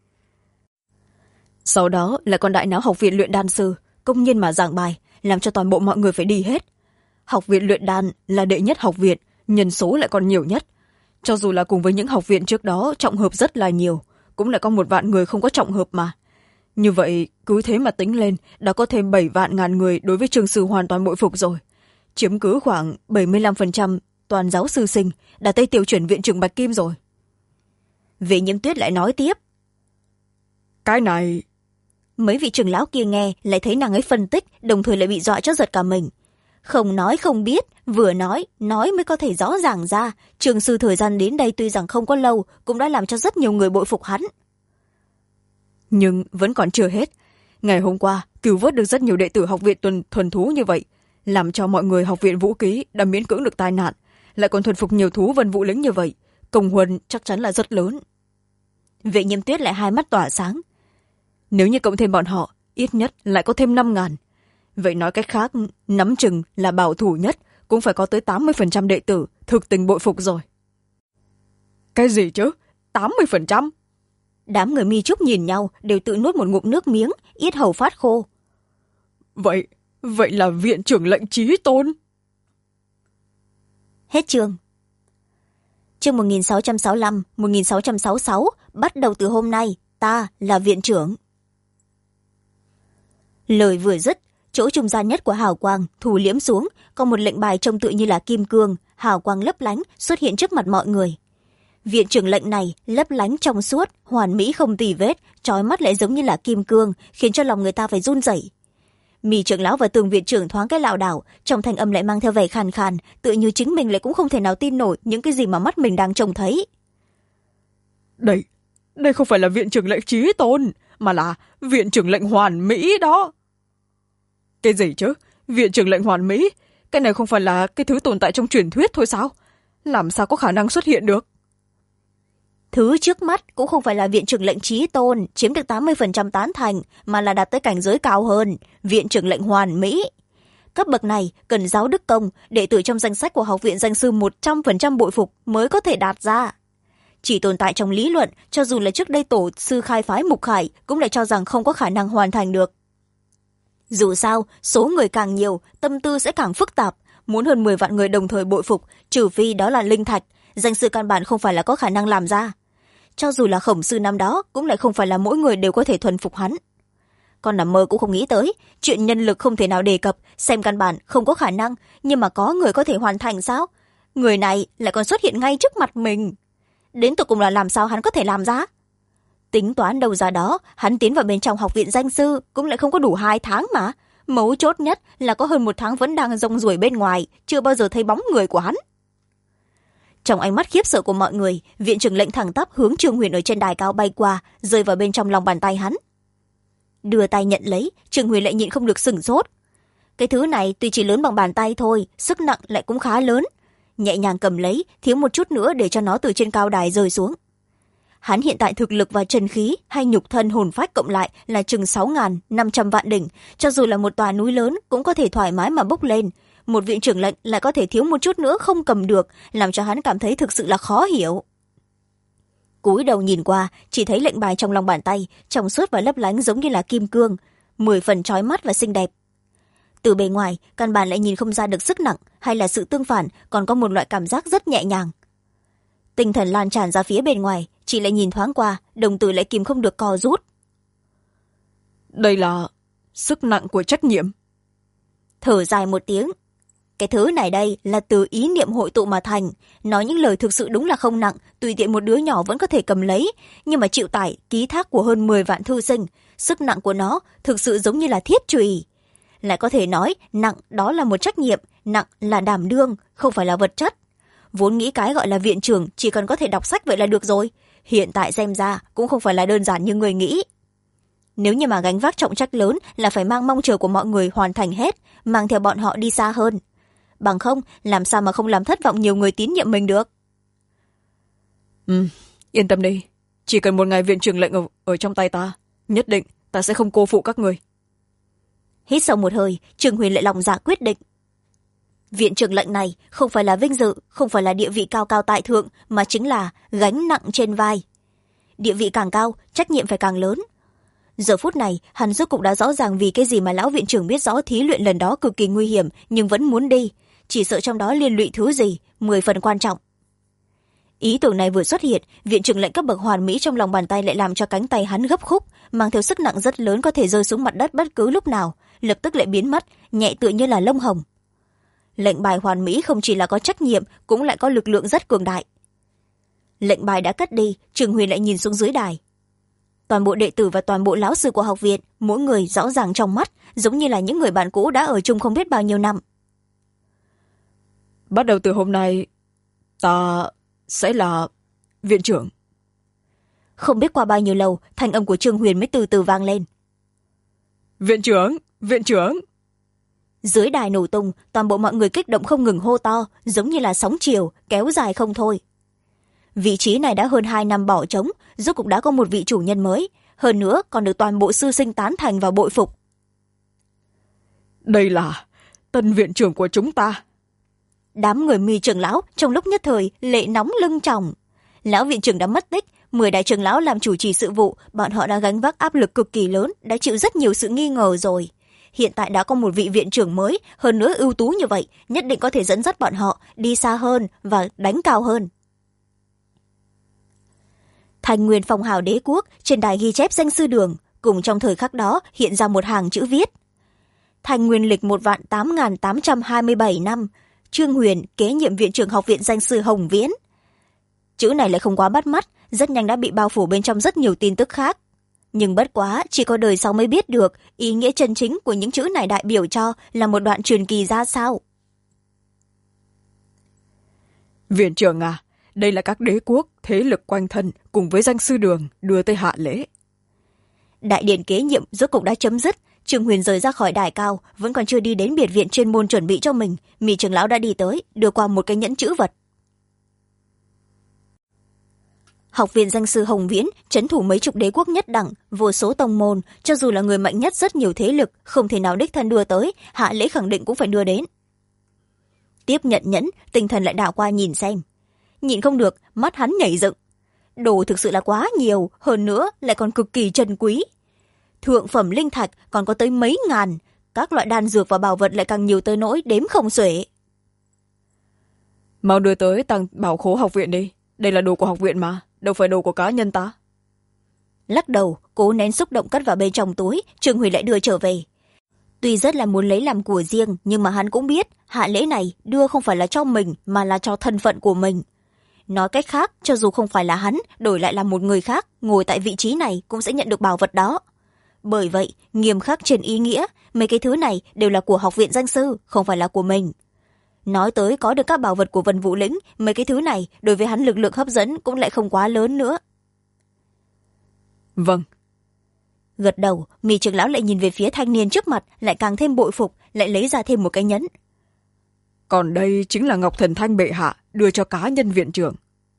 Speaker 1: Sau đó là còn đại náo học viện luyện đan sư, công nhiên mà giảng bài, làm cho toàn bộ mọi người phải đi hết. Học viện luyện đan là đệ nhất học viện, nhân số lại còn nhiều nhất. Cho dù là cùng với những học viện trước đó trọng hợp rất là nhiều, cũng lại có 1 vạn người không có trọng hợp mà. Như vậy cứ thế mà tính lên đã có thêm 7.000 người đối với trường sư hoàn toàn bội phục rồi, chiếm cứ khoảng 75% toàn giáo sư sinh đã tới tiêu chuẩn viện trưởng bạch kim rồi. Vệ Nhiễm Tuyết lại nói tiếp.
Speaker 2: Cái này...
Speaker 1: Mấy vị trưởng lão kia nghe lại thấy nàng ấy phân tích, đồng thời lại bị dọa cho giật cả mình. Không nói không biết, vừa nói mới có thể rõ ràng ra. Trường sư thời gian đến đây tuy rằng không có lâu, cũng đã làm cho rất nhiều người bội phục hắn.
Speaker 2: Nhưng vẫn còn chưa hết. Ngày hôm qua cứu vớt được rất nhiều đệ tử học viện thuần thú như vậy, làm cho mọi người học viện vũ khí đã miễn cưỡng được tai nạn, lại còn thuần phục nhiều thú vân vũ lính như vậy, công huân chắc chắn là rất lớn.
Speaker 1: Vệ Nhiễm Tuyết lại hai mắt tỏa sáng.
Speaker 2: Nếu như cộng thêm bọn họ, ít nhất lại có thêm 5.000. Vậy nói cách khác, nắm chừng là bảo thủ nhất cũng phải có tới 80% đệ tử thực tình bội phục rồi. Cái gì chứ? 80%?
Speaker 1: Đám người Mi Trúc nhìn nhau đều tự nuốt một ngụm nước miếng, yết hầu phát khô.
Speaker 2: Vậy là viện trưởng lệnh chí tôn.
Speaker 1: Hết chương. Chương 1665, 1666, bắt đầu từ hôm nay, ta là viện trưởng. Lời vừa dứt, chỗ trung gian nhất của hào quang thu liễm xuống, có một lệnh bài trông tự như là kim cương, hào quang lấp lánh xuất hiện trước mặt mọi người. Viện trưởng lệnh này lấp lánh trong suốt, hoàn mỹ không tì vết, trói mắt lại giống như là kim cương, khiến cho lòng người ta phải run rẩy. Mì trưởng lão và Tường viện trưởng thoáng cái lảo đảo, trong thanh âm lại mang theo vẻ khàn khàn, tựa như chính mình lại cũng không thể nào tin nổi những cái gì mà mắt mình đang trông thấy.
Speaker 2: Đây không phải là viện trưởng lệnh chí tôn, mà là viện trưởng lệnh hoàn mỹ đó. Cái gì chứ? Viện trưởng lệnh hoàn mỹ? Cái này không phải là cái thứ tồn tại trong truyền thuyết thôi sao? Làm sao có khả năng xuất hiện được?
Speaker 1: Thứ trước mắt cũng không phải là viện trưởng lệnh chí tôn chiếm được 80% tán thành, mà là đạt tới cảnh giới cao hơn, viện trưởng lệnh hoàn mỹ. Cấp bậc này cần giáo đức công, đệ tử trong danh sách của học viện danh sư 100% bội phục mới có thể đạt ra. Chỉ tồn tại trong lý luận, cho dù là trước đây tổ sư khai phái Mục Khải cũng lại cho rằng không có khả năng hoàn thành được. Dù sao, số người càng nhiều, tâm tư sẽ càng phức tạp, muốn hơn 10 vạn người đồng thời bội phục, trừ phi đó là linh thạch, danh sư căn bản không phải là có khả năng làm ra. Cho dù là Khổng sư năm đó, cũng lại không phải là mỗi người đều có thể thuần phục hắn. Con nằm mơ cũng không nghĩ tới, chuyện nhân lực không thể nào đề cập, xem căn bản không có khả năng, nhưng mà có người có thể hoàn thành sao? Người này lại còn xuất hiện ngay trước mặt mình. Đến tụi cùng là làm sao hắn có thể làm ra? Tính toán đâu ra đó, hắn tiến vào bên trong học viện danh sư cũng lại không có đủ 2 tháng mà. Mấu chốt nhất là có hơn 1 tháng vẫn đang rong ruổi bên ngoài, chưa bao giờ thấy bóng người của hắn. Trong ánh mắt khiếp sợ của mọi người, viện trưởng lệnh thẳng tắp hướng Trương Huyền ở trên đài cao bay qua, rơi vào bên trong lòng bàn tay hắn. Đưa tay nhận lấy, Trương Huyền lại nhịn không được sửng sốt. Cái thứ này tuy chỉ lớn bằng bàn tay thôi, sức nặng lại cũng khá lớn. Nhẹ nhàng cầm lấy, thiếu một chút nữa để cho nó từ trên cao đài rơi xuống. Hắn hiện tại thực lực và chân khí hay nhục thân hồn phách cộng lại là chừng 6.500 vạn đỉnh, cho dù là một tòa núi lớn cũng có thể thoải mái mà bốc lên. Một viện trưởng lệnh lại có thể thiếu một chút nữa không cầm được, làm cho hắn cảm thấy thực sự là khó hiểu. Cúi đầu nhìn qua, chỉ thấy lệnh bài trong lòng bàn tay, trong suốt và lấp lánh giống như là kim cương, 10 phần chói mắt và xinh đẹp. Từ bề ngoài, căn bản lại nhìn không ra được sức nặng hay là sự tương phản, còn có một loại cảm giác rất nhẹ nhàng. Tinh thần lan tràn ra phía bên ngoài, chỉ lại nhìn thoáng qua, đồng tử lại kìm không được co rút.
Speaker 2: Đây là sức nặng của trách nhiệm.
Speaker 1: Thở dài một tiếng. Cái thứ này đây là từ ý niệm hội tụ mà thành. Nói những lời thực sự đúng là không nặng, tùy tiện một đứa nhỏ vẫn có thể cầm lấy. Nhưng mà chịu tải, ký thác của hơn 10 vạn thư sinh, sức nặng của nó thực sự giống như là thiết chùy. Lại có thể nói, nặng đó là một trách nhiệm, nặng là đảm đương, không phải là vật chất. Vốn nghĩ cái gọi là viện trưởng chỉ cần có thể đọc sách vậy là được rồi. Hiện tại xem ra cũng không phải là đơn giản như người nghĩ. Nếu như mà gánh vác trọng trách lớn là phải mang mong chờ của mọi người hoàn thành hết, mang theo bọn họ đi xa hơn. Bằng không, làm sao mà không làm thất vọng nhiều người tín nhiệm mình được.
Speaker 2: Yên tâm đi. Chỉ cần một ngày viện trưởng lệnh ở trong tay ta, nhất định ta sẽ không cô phụ các người.
Speaker 1: Hít sâu một hơi, Trương Huyền lại lòng dạ quyết định. Viện trưởng lệnh này không phải là vinh dự, không phải là địa vị cao cao tại thượng, mà chính là gánh nặng trên vai. Địa vị càng cao, trách nhiệm phải càng lớn. Giờ phút này, hắn rốt cục đã rõ ràng vì cái gì mà lão viện trưởng biết rõ thí luyện lần đó cực kỳ nguy hiểm, nhưng vẫn muốn đi. Chỉ sợ trong đó liên lụy thứ gì, 10 phần quan trọng. Ý tưởng này vừa xuất hiện, viện trưởng lệnh cấp bậc hoàn mỹ trong lòng bàn tay lại làm cho cánh tay hắn gấp khúc, mang theo sức nặng rất lớn có thể rơi xuống mặt đất bất cứ lúc nào, lập tức lại biến mất, nhẹ tựa như là lông hồng. Lệnh bài hoàn mỹ không chỉ là có trách nhiệm, cũng lại có lực lượng rất cường đại. Lệnh bài đã cất đi, Trương Huyền lại nhìn xuống dưới đài. Toàn bộ đệ tử và toàn bộ lão sư của học viện, mỗi người rõ ràng trong mắt, giống như là những người bạn cũ đã ở chung không biết bao nhiêu năm.
Speaker 2: Bắt đầu từ hôm nay, ta sẽ là viện trưởng.
Speaker 1: Không biết qua bao nhiêu lâu, thanh âm của Trương Huyền mới từ từ vang lên.
Speaker 2: Viện trưởng, viện trưởng.
Speaker 1: Dưới đài nổ tung, toàn bộ mọi người kích động không ngừng hô to, giống như là sóng chiều, kéo dài không thôi. Vị trí này đã hơn 2 năm bỏ trống, rốt cục đã có một vị chủ nhân mới, hơn nữa còn được toàn bộ sư sinh tán thành và bội phục.
Speaker 2: Đây là tân viện trưởng của chúng ta.
Speaker 1: Đám người Mi trưởng lão trong lúc nhất thời lệ nóng lưng tròng. Lão viện trưởng đã mất tích, 10 đại trưởng lão làm chủ trì sự vụ, bọn họ đã gánh vác áp lực cực kỳ lớn, đã chịu rất nhiều sự nghi ngờ rồi. Hiện tại đã có một vị viện trưởng mới, hơn nữa ưu tú như vậy, nhất định có thể dẫn dắt bọn họ đi xa hơn và đánh cao hơn. Thành Nguyên Phong hào đế quốc, trên đài ghi chép danh sư đường, cùng trong thời khắc đó hiện ra một hàng chữ viết. thành nguyên lịch 1.8.827 năm, Trương Huyền kế nhiệm viện trưởng học viện danh sư Hồng Viễn. Chữ này lại không quá bắt mắt, rất nhanh đã bị bao phủ bên trong rất nhiều tin tức khác. Nhưng bất quá, chỉ có đời sau mới biết được ý nghĩa chân chính của những chữ này đại biểu cho là một đoạn truyền kỳ ra sao.
Speaker 2: Viện trưởng à, đây là các đế quốc, thế lực quanh thân cùng với danh sư đường đưa tới hạ lễ.
Speaker 1: Đại điện kế nhiệm rốt cục đã chấm dứt. Trương Huyền rời ra khỏi đài cao, vẫn còn chưa đi đến biệt viện chuyên môn chuẩn bị cho mình, Mị trưởng lão đã đi tới, đưa qua một cái nhẫn chữ vật. Học viện danh sư Hồng Viễn trấn thủ mấy chục đế quốc nhất đẳng, vô số tông môn, cho dù là người mạnh nhất rất nhiều thế lực, không thể nào đích thân đưa tới, hạ lễ khẳng định cũng phải đưa đến. Tiếp nhận nhẫn, tinh thần lại đảo qua nhìn xem. Nhìn không được, mắt hắn nhảy dựng. Đồ thực sự là quá nhiều, hơn nữa lại còn cực kỳ trân quý. Thượng phẩm linh thạch còn có tới mấy ngàn, các loại đan dược và bảo vật lại càng nhiều tới nỗi đếm không xuể.
Speaker 2: Mau đưa tới tàng bảo khố học viện đi, đây là đồ của học viện mà, đâu phải đồ của cá nhân ta.
Speaker 1: Lắc đầu, cố nén xúc động cất vào bên trong túi, Trương Huyền lại đưa trở về. Tuy rất là muốn lấy làm của riêng, nhưng mà hắn cũng biết hạ lễ này đưa không phải là cho mình mà là cho thân phận của mình. Nói cách khác, cho dù không phải là hắn, đổi lại là một người khác ngồi tại vị trí này cũng sẽ nhận được bảo vật đó. Bởi vậy, nghiêm khắc trên ý nghĩa, mấy cái thứ này đều là của học viện danh sư, không phải là của mình. Nói tới có được các bảo vật của Vân Vũ Lĩnh, mấy cái thứ này đối với hắn lực lượng hấp dẫn cũng lại không quá lớn nữa.
Speaker 2: Vâng.
Speaker 1: Gật đầu, Mị trưởng lão lại nhìn về phía thanh niên trước mặt, lại càng thêm bội phục, lại lấy ra thêm một cái nhẫn.
Speaker 2: Còn đây chính là Ngọc Thần Thanh bệ hạ đưa cho cá nhân viện trưởng.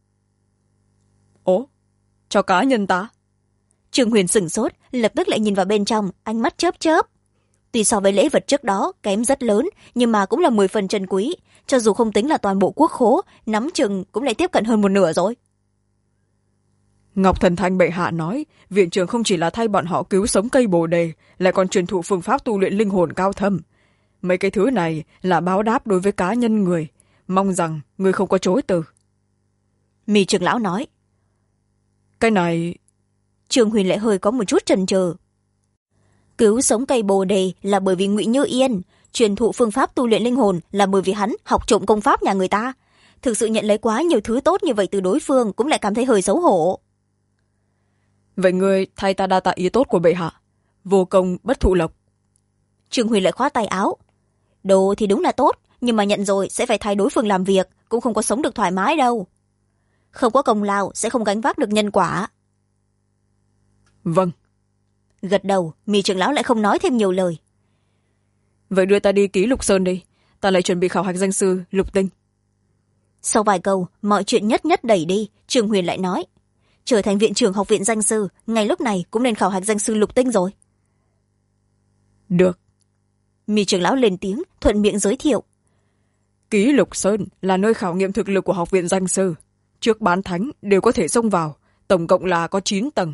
Speaker 2: Ố, cho cá nhân ta?
Speaker 1: Trương Huyền sửng sốt, lập tức lại nhìn vào bên trong, ánh mắt chớp chớp. Tuy so với lễ vật trước đó kém rất lớn, nhưng mà cũng là 10 phần chân quý, cho dù không tính là toàn bộ quốc khố, nắm chừng cũng lại tiếp cận hơn một nửa rồi.
Speaker 2: Ngọc Thần Thanh bệ hạ nói, viện trưởng không chỉ là thay bọn họ cứu sống cây bồ đề, lại còn truyền thụ phương pháp tu luyện linh hồn cao thâm. Mấy cái thứ này là báo đáp đối với cá nhân người, mong rằng người không có chối từ.
Speaker 1: Mị trưởng lão nói.
Speaker 2: Cái này...
Speaker 1: Trương Huyền lại hơi có một chút chần chừ. Cứu sống cây bồ đề là bởi vì Ngụy Như Yên, truyền thụ phương pháp tu luyện linh hồn là bởi vì hắn học trộm công pháp nhà người ta. Thực sự nhận lấy quá nhiều thứ tốt như vậy từ đối phương cũng lại cảm thấy hơi xấu hổ.
Speaker 2: Vậy người thay ta đa tạ ý tốt của bệ hạ, vô công bất thụ lộc.
Speaker 1: Trương Huyền lại khoát tay áo. Đồ thì đúng là tốt, nhưng mà nhận rồi sẽ phải thay đối phương làm việc, cũng không có sống được thoải mái đâu. Không có công lao sẽ không gánh vác được nhân quả.
Speaker 2: Vâng.
Speaker 1: Gật đầu, Mị trưởng lão lại không nói thêm nhiều lời.
Speaker 2: Vậy đưa ta đi ký Lục Sơn đi, ta lại chuẩn bị khảo hạch danh sư Lục Tinh.
Speaker 1: Sau vài câu, mọi chuyện nhất nhất đẩy đi, Trương Huyền lại nói. Trở thành viện trưởng học viện danh sư, ngay lúc này cũng nên khảo hạch danh sư Lục Tinh rồi.
Speaker 2: Được.
Speaker 1: Mị trưởng lão lên tiếng, thuận miệng giới thiệu.
Speaker 2: Ký Lục Sơn là nơi khảo nghiệm thực lực của học viện danh sư. Trước bán thánh đều có thể xông vào, tổng cộng là có 9 tầng.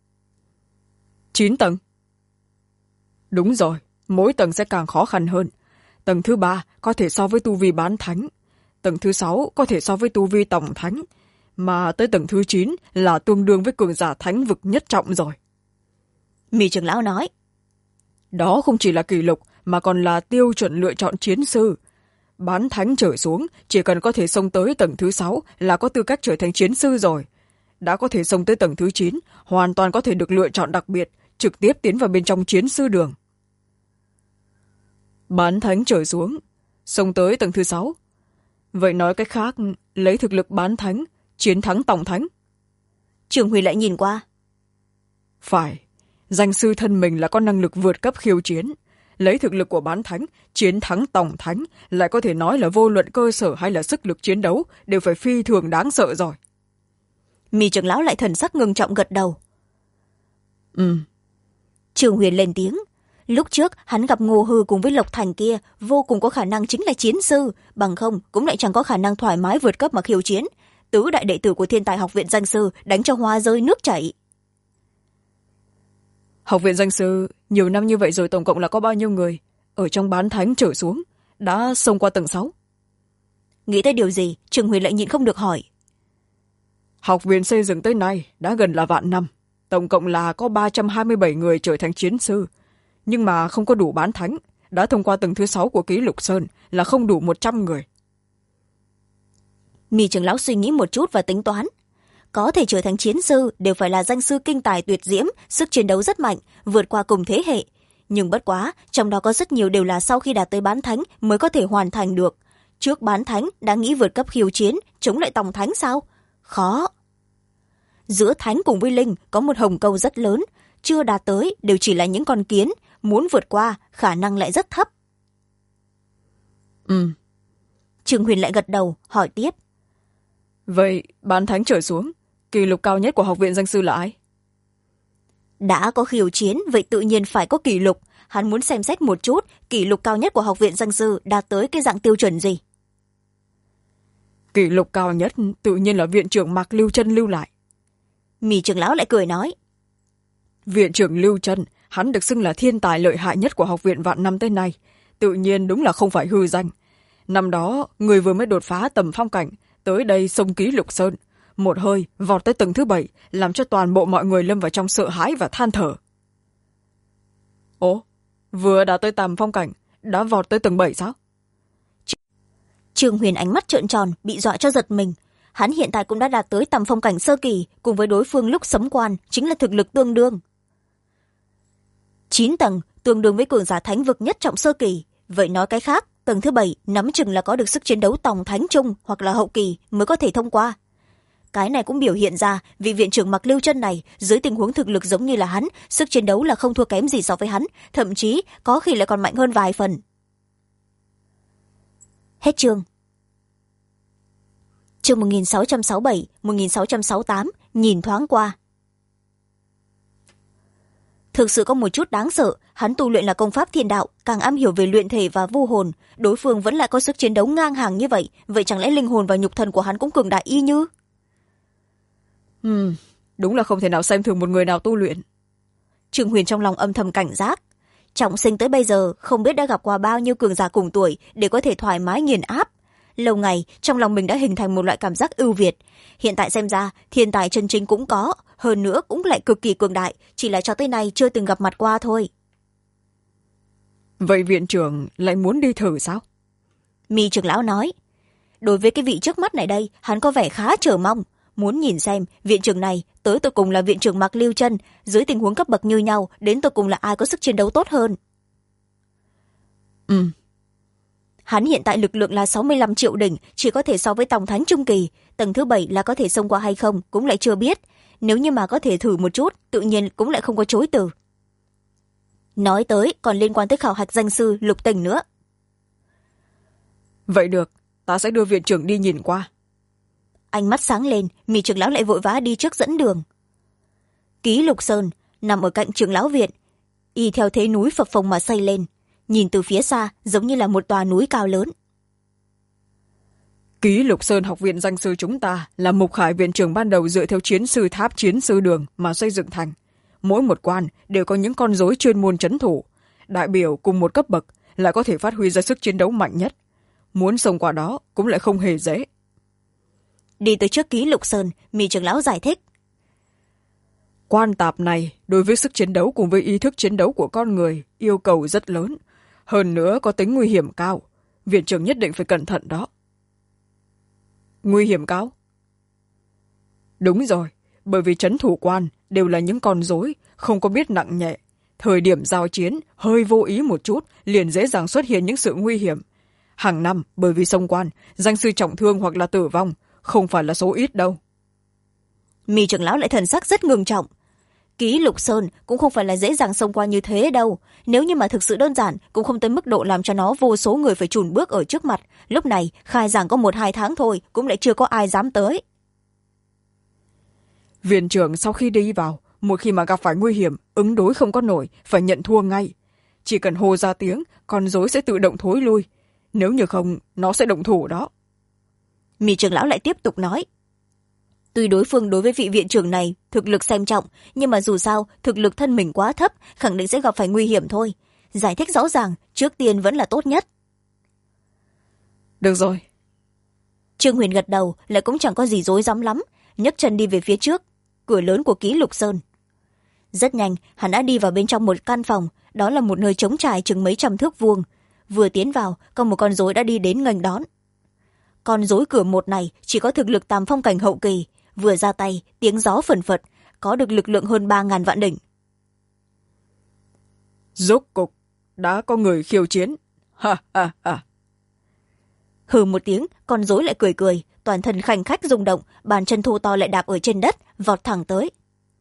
Speaker 2: 9 tầng? Đúng rồi, mỗi tầng sẽ càng khó khăn hơn. Tầng thứ 3 có thể so với tu vi bán thánh. Tầng thứ 6 có thể so với tu vi tổng thánh. Mà tới tầng thứ 9 là tương đương với cường giả thánh vực nhất trọng rồi.
Speaker 1: Mị trưởng lão nói.
Speaker 2: Đó không chỉ là kỷ lục mà còn là tiêu chuẩn lựa chọn chiến sư. Bán thánh trở xuống chỉ cần có thể xông tới tầng thứ 6 là có tư cách trở thành chiến sư rồi. Đã có thể xông tới tầng thứ 9, hoàn toàn có thể được lựa chọn đặc biệt, trực tiếp tiến vào bên trong chiến sư đường. Bán thánh trở xuống, xông tới tầng thứ 6. Vậy nói cách khác, lấy thực lực bán thánh, chiến thắng tổng thánh.
Speaker 1: Trương Huy lại nhìn qua.
Speaker 2: Phải, danh sư thân mình là có năng lực vượt cấp khiêu chiến. Lấy thực lực của bán thánh, chiến thắng tổng thánh, lại có thể nói là vô luận cơ sở hay là sức lực chiến đấu, đều phải phi thường đáng sợ rồi.
Speaker 1: Mị trưởng lão lại thần sắc ngưng trọng gật đầu. Trương Huyền lên tiếng. Lúc trước hắn gặp Ngô Hư cùng với Lộc Thành kia vô cùng có khả năng chính là chiến sư, bằng không cũng lại chẳng có khả năng thoải mái vượt cấp mà khiêu chiến. Tứ đại đệ tử của Thiên Tài học viện danh sư đánh cho hoa rơi nước chảy.
Speaker 2: Học viện danh sư nhiều năm như vậy rồi, tổng cộng là có bao nhiêu người ở trong bán thánh trở xuống đã xông qua tầng 6?
Speaker 1: Nghĩ tới điều gì, Trương Huyền lại nhịn không được hỏi.
Speaker 2: Học viện xây dựng tới nay đã gần là vạn năm, tổng cộng là có 327 người trở thành chiến sư, nhưng mà không có đủ bán thánh, đã thông qua tầng thứ 6 của ký lục sơn là không đủ 100 người.
Speaker 1: Mi trưởng lão suy nghĩ một chút và tính toán. Có thể trở thành chiến sư đều phải là danh sư kinh tài tuyệt diễm, sức chiến đấu rất mạnh, vượt qua cùng thế hệ. Nhưng bất quá, trong đó có rất nhiều đều là sau khi đạt tới bán thánh mới có thể hoàn thành được. Trước bán thánh đã nghĩ vượt cấp khiêu chiến, chống lại tòng thánh sao? Khó. Giữa thánh cùng với linh có một hồng câu rất lớn, chưa đạt tới đều chỉ là những con kiến, muốn vượt qua khả năng lại rất thấp. Trương Huyền lại gật đầu, hỏi tiếp.
Speaker 2: Vậy bán thánh trở xuống, kỷ lục cao nhất của học viện danh sư là ai?
Speaker 1: Đã có khiêu chiến, vậy tự nhiên phải có kỷ lục. Hắn muốn xem xét một chút kỷ lục cao nhất của học viện danh sư đạt tới cái dạng tiêu chuẩn gì.
Speaker 2: Kỷ lục cao nhất tự nhiên là viện trưởng Mạc Lưu Chân lưu lại.
Speaker 1: Mì trưởng lão lại cười nói.
Speaker 2: Viện trưởng Lưu Chân, hắn được xưng là thiên tài lợi hại nhất của học viện vạn năm tới nay, tự nhiên đúng là không phải hư danh. Năm đó người vừa mới đột phá tầm phong cảnh, tới đây xông ký lục sơn, một hơi vọt tới tầng thứ 7, làm cho toàn bộ mọi người lâm vào trong sợ hãi và than thở. Ồ, vừa đã tới tầm phong cảnh đã vọt tới tầng 7 sao?
Speaker 1: Trương Huyền ánh mắt trợn tròn, bị dọa cho giật mình. Hắn hiện tại cũng đã đạt tới tầm phong cảnh sơ kỳ, cùng với đối phương lúc sấm quan chính là thực lực tương đương. 9 tầng tương đương với cường giả thánh vực nhất trọng sơ kỳ. Vậy nói cái khác, tầng thứ 7 nắm chừng là có được sức chiến đấu tòng thánh trung hoặc là hậu kỳ mới có thể thông qua. Cái này cũng biểu hiện ra vị viện trưởng Mạc Lưu Chân này dưới tình huống thực lực giống như là hắn, sức chiến đấu là không thua kém gì so với hắn, thậm chí có khi lại còn mạnh hơn vài phần. Hết chương. Chương 1667, 1668, nhìn thoáng qua. Thực sự có một chút đáng sợ, hắn tu luyện là công pháp thiên đạo, càng am hiểu về luyện thể và vu hồn, đối phương vẫn lại có sức chiến đấu ngang hàng như vậy, vậy chẳng lẽ linh hồn và nhục thân của hắn cũng cường đại y như?
Speaker 2: Đúng là không thể nào xem thường một người nào tu luyện.
Speaker 1: Trương Huyền trong lòng âm thầm cảnh giác. Trọng sinh tới bây giờ không biết đã gặp qua bao nhiêu cường giả cùng tuổi để có thể thoải mái nghiền áp. Lâu ngày trong lòng mình đã hình thành một loại cảm giác ưu việt. Hiện tại xem ra thiên tài chân chính cũng có, hơn nữa cũng lại cực kỳ cường đại, chỉ là cho tới nay chưa từng gặp mặt qua thôi.
Speaker 2: Vậy viện trưởng lại muốn đi thử sao?
Speaker 1: Mi trưởng lão nói. Đối với cái vị trước mắt này đây, hắn có vẻ khá chờ mong, muốn nhìn xem viện trưởng này tới tột cùng là viện trưởng Mạc Lưu Chân, dưới tình huống cấp bậc như nhau đến tột cùng là ai có sức chiến đấu tốt hơn. Hắn hiện tại lực lượng là 65 triệu đỉnh, chỉ có thể so với tòng thánh trung kỳ, tầng thứ 7 là có thể xông qua hay không cũng lại chưa biết, nếu như mà có thể thử một chút tự nhiên cũng lại không có chối từ. Nói tới còn liên quan tới khảo hạch danh sư lục tình nữa.
Speaker 2: Vậy được, ta sẽ đưa viện trưởng đi nhìn qua.
Speaker 1: Ánh mắt sáng lên, Mị trưởng lão lại vội vã đi trước dẫn đường. Ký Lục Sơn nằm ở cạnh trưởng lão viện, y theo thế núi phập phồng mà xây lên, nhìn từ phía xa giống như là một tòa núi cao lớn.
Speaker 2: Ký Lục Sơn học viện danh sư chúng ta là Mục Khải viện trưởng ban đầu dựa theo chiến sư tháp chiến sư đường mà xây dựng thành. Mỗi một quan đều có những con rối chuyên môn trấn thủ, đại biểu cùng một cấp bậc lại có thể phát huy ra sức chiến đấu mạnh nhất. Muốn xông qua đó cũng lại không hề dễ.
Speaker 1: Đi tới trước Ký Lục Sơn, Mị trưởng lão giải thích.
Speaker 2: Quan tạp này đối với sức chiến đấu cùng với ý thức chiến đấu của con người yêu cầu rất lớn, hơn nữa có tính nguy hiểm cao, viện trưởng nhất định phải cẩn thận đó. Nguy hiểm cao? Đúng rồi, bởi vì trấn thủ quan đều là những con rối, không có biết nặng nhẹ, thời điểm giao chiến hơi vô ý một chút liền dễ dàng xuất hiện những sự nguy hiểm. Hàng năm bởi vì xông quan, danh sư trọng thương hoặc là tử vong không phải là số ít đâu.
Speaker 1: Mị trưởng lão lại thần sắc rất ngưng trọng. Ký Lục Sơn cũng không phải là dễ dàng xông qua như thế đâu, nếu như mà thực sự đơn giản cũng không tới mức độ làm cho nó vô số người phải chùn bước ở trước mặt, lúc này khai giảng có 1-2 tháng thôi cũng lại chưa có ai dám tới.
Speaker 2: Viện trưởng sau khi đi vào, một khi mà gặp phải nguy hiểm, ứng đối không có nổi, phải nhận thua ngay. Chỉ cần hô ra tiếng, con rối sẽ tự động thối lui, nếu như không nó sẽ động thủ đó.
Speaker 1: Mị trưởng lão lại tiếp tục nói. Tuy đối phương đối với vị viện trưởng này thực lực xem trọng, nhưng mà dù sao thực lực thân mình quá thấp, khẳng định sẽ gặp phải nguy hiểm thôi. Giải thích rõ ràng trước tiên vẫn là tốt nhất.
Speaker 2: Được rồi.
Speaker 1: Trương Huyền gật đầu, lại cũng chẳng có gì rối rắm lắm, nhấc chân đi về phía trước cửa lớn của Ký Lục Sơn. Rất nhanh hắn đã đi vào bên trong một căn phòng, đó là một nơi trống trải chừng mấy trăm thước vuông. Vừa tiến vào, có một con rối đã đi đến nghênh đón. Con rối cửa một này chỉ có thực lực tam phong cảnh hậu kỳ, vừa ra tay tiếng gió phần phật, có được lực lượng hơn 3.000 vạn đỉnh.
Speaker 2: Rốt cục đã có người khiêu chiến. Ha ha ha.
Speaker 1: Hừ một tiếng, con rối lại cười cười, toàn thân khanh khách rung động, bàn chân thô to lại đạp ở trên đất, vọt thẳng tới.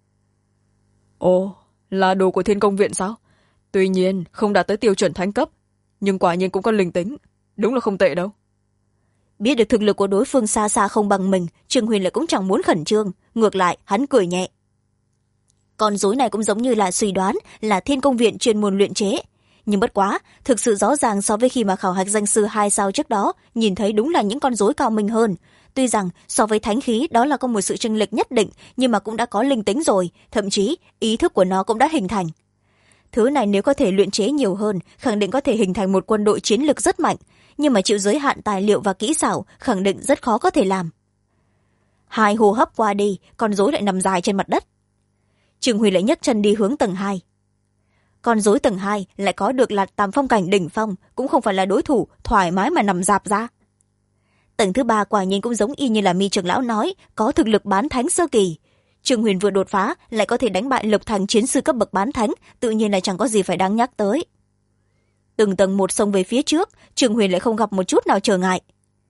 Speaker 2: Ồ, là đồ của Thiên Công Viện sao? Tuy nhiên không đạt tới tiêu chuẩn thánh cấp, nhưng quả nhiên cũng có linh tính, đúng là không tệ đâu.
Speaker 1: Biết được thực lực của đối phương xa xa không bằng mình, Trương Huyền lại cũng chẳng muốn khẩn trương, ngược lại hắn cười nhẹ. Con rối này cũng giống như là suy đoán là Thiên Công Viện chuyên môn luyện chế, nhưng bất quá thực sự rõ ràng so với khi mà khảo hạch danh sư 2 sao trước đó, nhìn thấy đúng là những con rối cao minh hơn. Tuy rằng so với thánh khí đó là có một sự chênh lệch nhất định, nhưng mà cũng đã có linh tính rồi, thậm chí ý thức của nó cũng đã hình thành. Thứ này nếu có thể luyện chế nhiều hơn, khẳng định có thể hình thành một quân đội chiến lược rất mạnh, nhưng mà chịu giới hạn tài liệu và kỹ xảo, khẳng định rất khó có thể làm. 2 hô hấp qua đi, con rối lại nằm dài trên mặt đất. Trương Huy lại nhấc chân đi hướng tầng 2. Con rối tầng 2 lại có được là tam phong cảnh đỉnh phong, cũng không phải là đối thủ, thoải mái mà nằm rạp ra. Tầng thứ 3 quả nhiên cũng giống y như là Mi trưởng lão nói, có thực lực bán thánh sơ kỳ. Trương Huyền vừa đột phá lại có thể đánh bại Lục Thành chiến sư cấp bậc bán thánh, tự nhiên là chẳng có gì phải đáng nhắc tới. Từng tầng một xông về phía trước, Trương Huyền lại không gặp một chút nào trở ngại.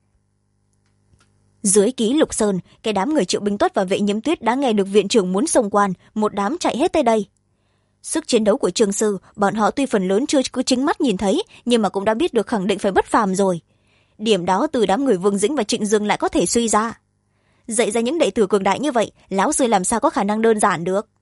Speaker 1: Dưới ký Lục Sơn, cái đám người Triệu Binh Tuất và Vệ Nhiễm Tuyết đã nghe được viện trưởng muốn xông quan, một đám chạy hết tới đây. Sức chiến đấu của Trương sư, bọn họ tuy phần lớn chưa cứ chính mắt nhìn thấy, nhưng mà cũng đã biết được khẳng định phải bất phàm rồi. Điểm đó từ đám người Vương Dĩnh và Trịnh Dương lại có thể suy ra. Dạy ra những đệ tử cường đại như vậy, lão sư làm sao có khả năng đơn giản được.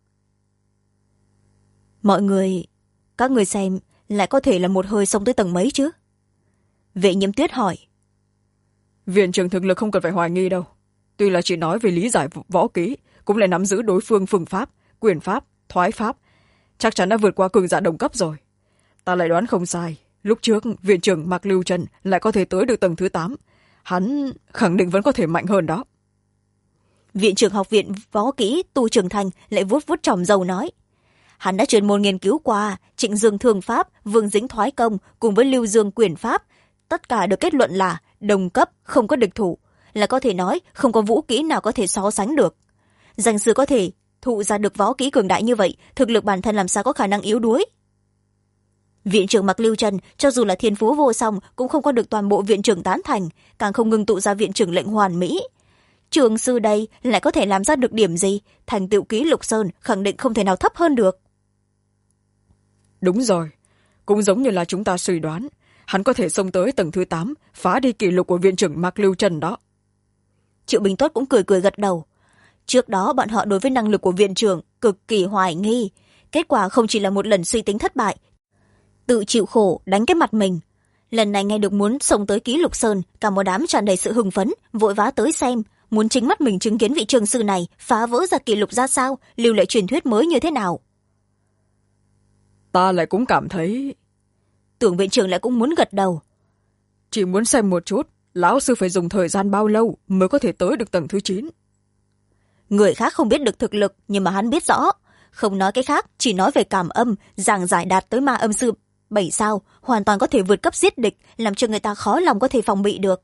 Speaker 1: Mọi người, các người xem, lại có thể là một hơi xông tới tầng mấy chứ? Vệ Nhiễm Tuyết hỏi.
Speaker 2: Viện trưởng thực lực không cần phải hoài nghi đâu. Tuy là chỉ nói về lý giải võ kỹ, cũng lại nắm giữ đối phương phương pháp, quyền pháp, thoái pháp. Chắc chắn đã vượt qua cường giả đồng cấp rồi. Ta lại đoán không sai. Lúc trước, viện trưởng Mạc Lưu Trần lại có thể tới được tầng thứ 8. Hắn khẳng định vẫn có thể mạnh hơn đó.
Speaker 1: Viện trưởng học viện võ kỹ Tu Trường Thành lại vuốt vuốt tròm râu nói. Hắn đã chuyên môn nghiên cứu qua Trịnh Dương thương pháp, Vương Dĩnh thoái công cùng với Lưu Dương quyền pháp. Tất cả được kết luận là đồng cấp, không có địch thủ. Là có thể nói không có vũ kỹ nào có thể so sánh được. Danh sư có thể thụ ra được võ kỹ cường đại như vậy, thực lực bản thân làm sao có khả năng yếu đuối. Viện trưởng Mạc Lưu Trần cho dù là thiên phú vô song cũng không có được toàn bộ viện trưởng tán thành, càng không ngừng tụ ra viện trưởng lệnh hoàn mỹ. Trường sư đây lại có thể làm ra được điểm gì, thành tựu ký Lục Sơn khẳng định không thể nào thấp hơn được.
Speaker 2: Đúng rồi, cũng giống như là chúng ta suy đoán, hắn có thể xông tới tầng thứ 8, phá đi kỷ lục của viện trưởng Mạc Lưu Trần đó.
Speaker 1: Triệu Bình Tuất cũng cười cười gật đầu. Trước đó bọn họ đối với năng lực của viện trưởng cực kỳ hoài nghi, kết quả không chỉ là một lần suy tính thất bại, tự chịu khổ đánh cái mặt mình. Lần này nghe được muốn xông tới ký Lục Sơn, cả một đám tràn đầy sự hưng phấn, vội vã tới xem, muốn chính mắt mình chứng kiến vị trường sư này phá vỡ ra kỷ lục ra sao, lưu lại truyền thuyết mới như thế nào.
Speaker 2: Ta lại cũng cảm thấy...
Speaker 1: Tưởng viện trưởng lại cũng muốn gật đầu.
Speaker 2: Chỉ muốn xem một chút, lão sư phải dùng thời gian bao lâu mới có thể tới được tầng thứ 9.
Speaker 1: Người khác không biết được thực lực, nhưng mà hắn biết rõ. Không nói cái khác, chỉ nói về cảm âm, giảng giải đạt tới ma âm sư 7 sao, hoàn toàn có thể vượt cấp giết địch, làm cho người ta khó lòng có thể phòng bị được.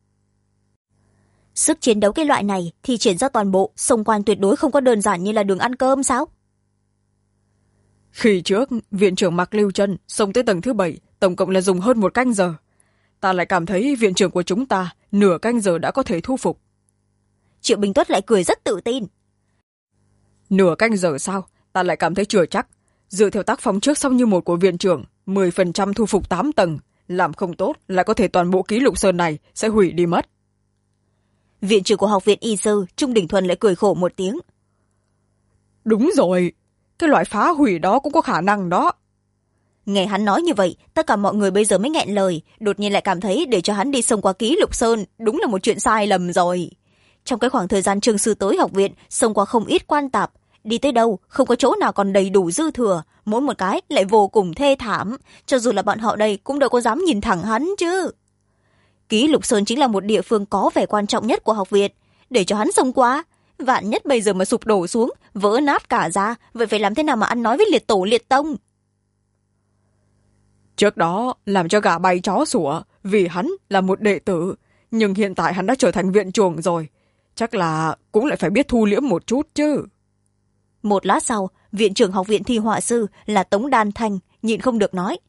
Speaker 1: Sức chiến đấu cái loại này thì triển ra toàn bộ, xung quanh tuyệt đối không có đơn giản như là đường ăn cơm sao?
Speaker 2: Khi trước, viện trưởng Mạc Lưu Trân xông tới tầng thứ 7, tổng cộng là dùng hơn 1 canh giờ. Ta lại cảm thấy viện trưởng của chúng ta nửa canh giờ đã có thể thu phục.
Speaker 1: Triệu Bình Tuất lại cười rất tự tin.
Speaker 2: Nửa canh giờ sao? Ta lại cảm thấy chưa chắc. Dựa theo tác phong trước sau như một của viện trưởng, 10% thu phục 8 tầng. Làm không tốt là có thể toàn bộ ký Lục Sơn này sẽ hủy đi mất.
Speaker 1: Viện trưởng của học viện y sư Trung Đình Thuần lại cười khổ một tiếng.
Speaker 2: Đúng rồi, cái loại phá hủy đó cũng có khả năng đó.
Speaker 1: Nghe hắn nói như vậy, tất cả mọi người bây giờ mới nghẹn lời, đột nhiên lại cảm thấy để cho hắn đi xông qua ký Lục Sơn đúng là một chuyện sai lầm rồi. Trong cái khoảng thời gian Trương sư tới học viện, xông qua không ít quan tạp, đi tới đâu không có chỗ nào còn đầy đủ dư thừa, mỗi một cái lại vô cùng thê thảm, cho dù là bọn họ đây cũng đâu có dám nhìn thẳng hắn chứ. Ký Lục Sơn chính là một địa phương có vẻ quan trọng nhất của học viện, để cho hắn xông qua, Vạn nhất bây giờ mà sụp đổ xuống, vỡ nát cả ra, vậy phải làm thế nào mà ăn nói với liệt tổ liệt tông?
Speaker 2: Trước đó làm cho gà bay chó sủa vì hắn là một đệ tử, nhưng hiện tại hắn đã trở thành viện trưởng rồi, chắc là cũng lại phải biết thu liễm một chút chứ.
Speaker 1: Một lát sau, viện trưởng học viện thi họa sư là Tống Đan Thanh nhịn không được nói.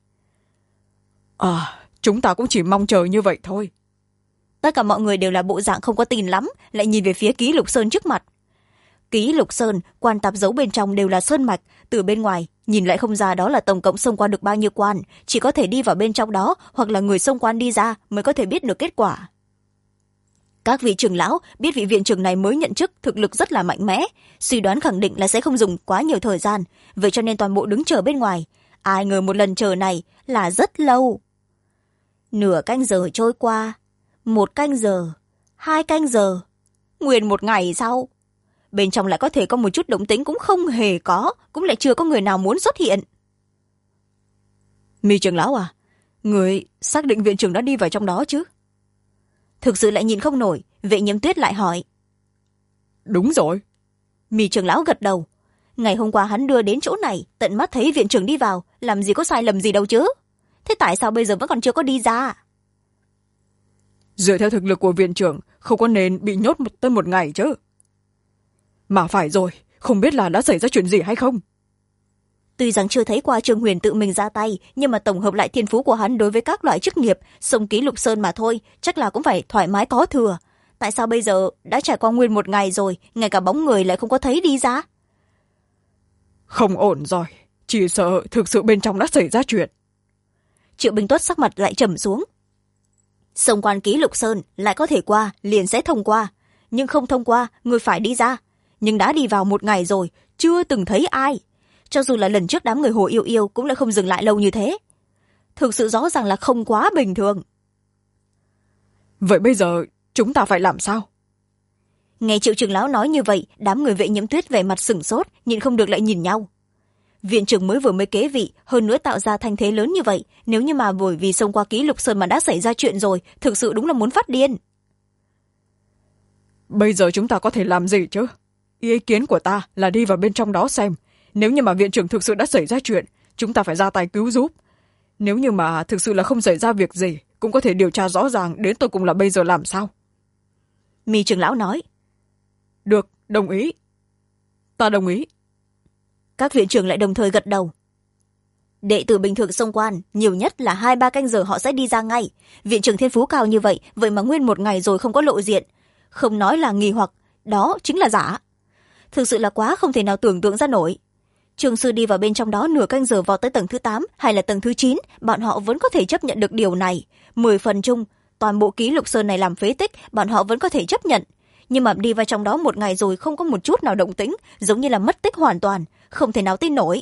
Speaker 2: Chúng ta cũng chỉ mong chờ như vậy thôi.
Speaker 1: Tất cả mọi người đều là bộ dạng không có tin lắm, lại nhìn về phía Ký Lục Sơn trước mặt. Ký Lục Sơn, quan tạp giấu bên trong đều là sơn mạch, từ bên ngoài nhìn lại không ra đó là tổng cộng xông qua được bao nhiêu quan, chỉ có thể đi vào bên trong đó hoặc là người xông quan đi ra mới có thể biết được kết quả. Các vị trưởng lão biết vị viện trưởng này mới nhận chức, thực lực rất là mạnh mẽ, suy đoán khẳng định là sẽ không dùng quá nhiều thời gian, vậy cho nên toàn bộ đứng chờ bên ngoài. Ai ngờ một lần chờ này là rất lâu. Nửa canh giờ trôi qua, 1 canh giờ, 2 canh giờ, nguyên 1 ngày sau. Bên trong lại có thể có một chút động tĩnh cũng không hề có, cũng lại chưa có người nào muốn xuất hiện. Mi trưởng lão à, người xác định viện trưởng đã đi vào trong đó chứ? Thực sự lại nhìn không nổi, Vệ Nhiễm Tuyết lại hỏi.
Speaker 2: Đúng rồi.
Speaker 1: Mi trưởng lão gật đầu. Ngày hôm qua hắn đưa đến chỗ này, tận mắt thấy viện trưởng đi vào, làm gì có sai lầm gì đâu chứ. Thế tại sao bây giờ vẫn còn chưa có đi ra?
Speaker 2: Dựa theo thực lực của viện trưởng, không có nên bị nhốt tới 1 ngày chứ. Mà phải rồi, không biết là đã xảy ra chuyện gì hay không.
Speaker 1: Tuy rằng chưa thấy qua Trương Huyền tự mình ra tay, nhưng mà tổng hợp lại thiên phú của hắn đối với các loại chức nghiệp, sông Ký Lục Sơn mà thôi, chắc là cũng phải thoải mái có thừa. Tại sao bây giờ đã trải qua nguyên 1 ngày rồi, ngay cả bóng người lại không có thấy đi ra?
Speaker 2: Không ổn rồi, chỉ sợ thực sự bên trong đã xảy ra chuyện.
Speaker 1: Triệu Bình Tuất sắc mặt lại trầm xuống. Sông quan Ký Lục Sơn lại có thể qua, liền sẽ thông qua. Nhưng không thông qua, người phải đi ra. Nhưng đã đi vào 1 ngày rồi, chưa từng thấy ai. Cho dù là lần trước đám người Hồ Yêu Yêu cũng lại không dừng lại lâu như thế. Thực sự rõ ràng là không quá bình thường.
Speaker 2: Vậy bây giờ chúng ta phải làm sao?
Speaker 1: Nghe Triệu trưởng lão nói như vậy, đám người Vệ Nhiễm Tuyết vẻ mặt sửng sốt, nhìn không được lại nhìn nhau. Viện trưởng mới kế vị, hơn nữa tạo ra thanh thế lớn như vậy, nếu như mà bởi vì xông qua Ký Lục Sơn mà đã xảy ra chuyện rồi, thực sự đúng là muốn phát điên.
Speaker 2: Bây giờ chúng ta có thể làm gì chứ? Ý kiến của ta là đi vào bên trong đó xem. Nếu như mà viện trưởng thực sự đã xảy ra chuyện, chúng ta phải ra tay cứu giúp. Nếu như mà thực sự là không xảy ra việc gì, cũng có thể điều tra rõ ràng đến tôi cùng là bây giờ làm sao.
Speaker 1: Mi trưởng lão nói.
Speaker 2: Được, đồng ý. Ta đồng ý.
Speaker 1: Các viện trưởng lại đồng thời gật đầu. Đệ tử bình thường xông quan, nhiều nhất là 2-3 canh giờ họ sẽ đi ra ngay. Viện trưởng thiên phú cao như vậy, vậy mà nguyên 1 ngày rồi không có lộ diện. Không nói là nghi hoặc, đó chính là giả. Thực sự là quá không thể nào tưởng tượng ra nổi. Trường sư đi vào bên trong đó nửa canh giờ vào tới tầng thứ 8 hay là tầng thứ 9, bọn họ vẫn có thể chấp nhận được điều này. 10 phần chung, toàn bộ Ký Lục Sơn này làm phế tích, bọn họ vẫn có thể chấp nhận. Nhưng mà đi vào trong đó 1 ngày rồi không có một chút nào động tĩnh, giống như là mất tích hoàn toàn, không thể nào tin nổi.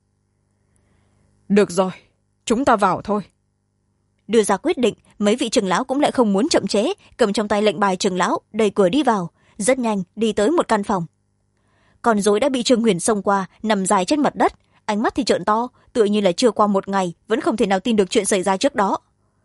Speaker 2: Được rồi, chúng ta vào thôi.
Speaker 1: Đưa ra quyết định, mấy vị trưởng lão cũng lại không muốn chậm chế, cầm trong tay lệnh bài trưởng lão, đẩy cửa đi vào, rất nhanh đi tới một căn phòng. Con rối đã bị Trương Huyền xông qua, nằm dài trên mặt đất, ánh mắt thì trợn to, tựa như là chưa qua 1 ngày, vẫn không thể nào tin được chuyện xảy ra trước đó.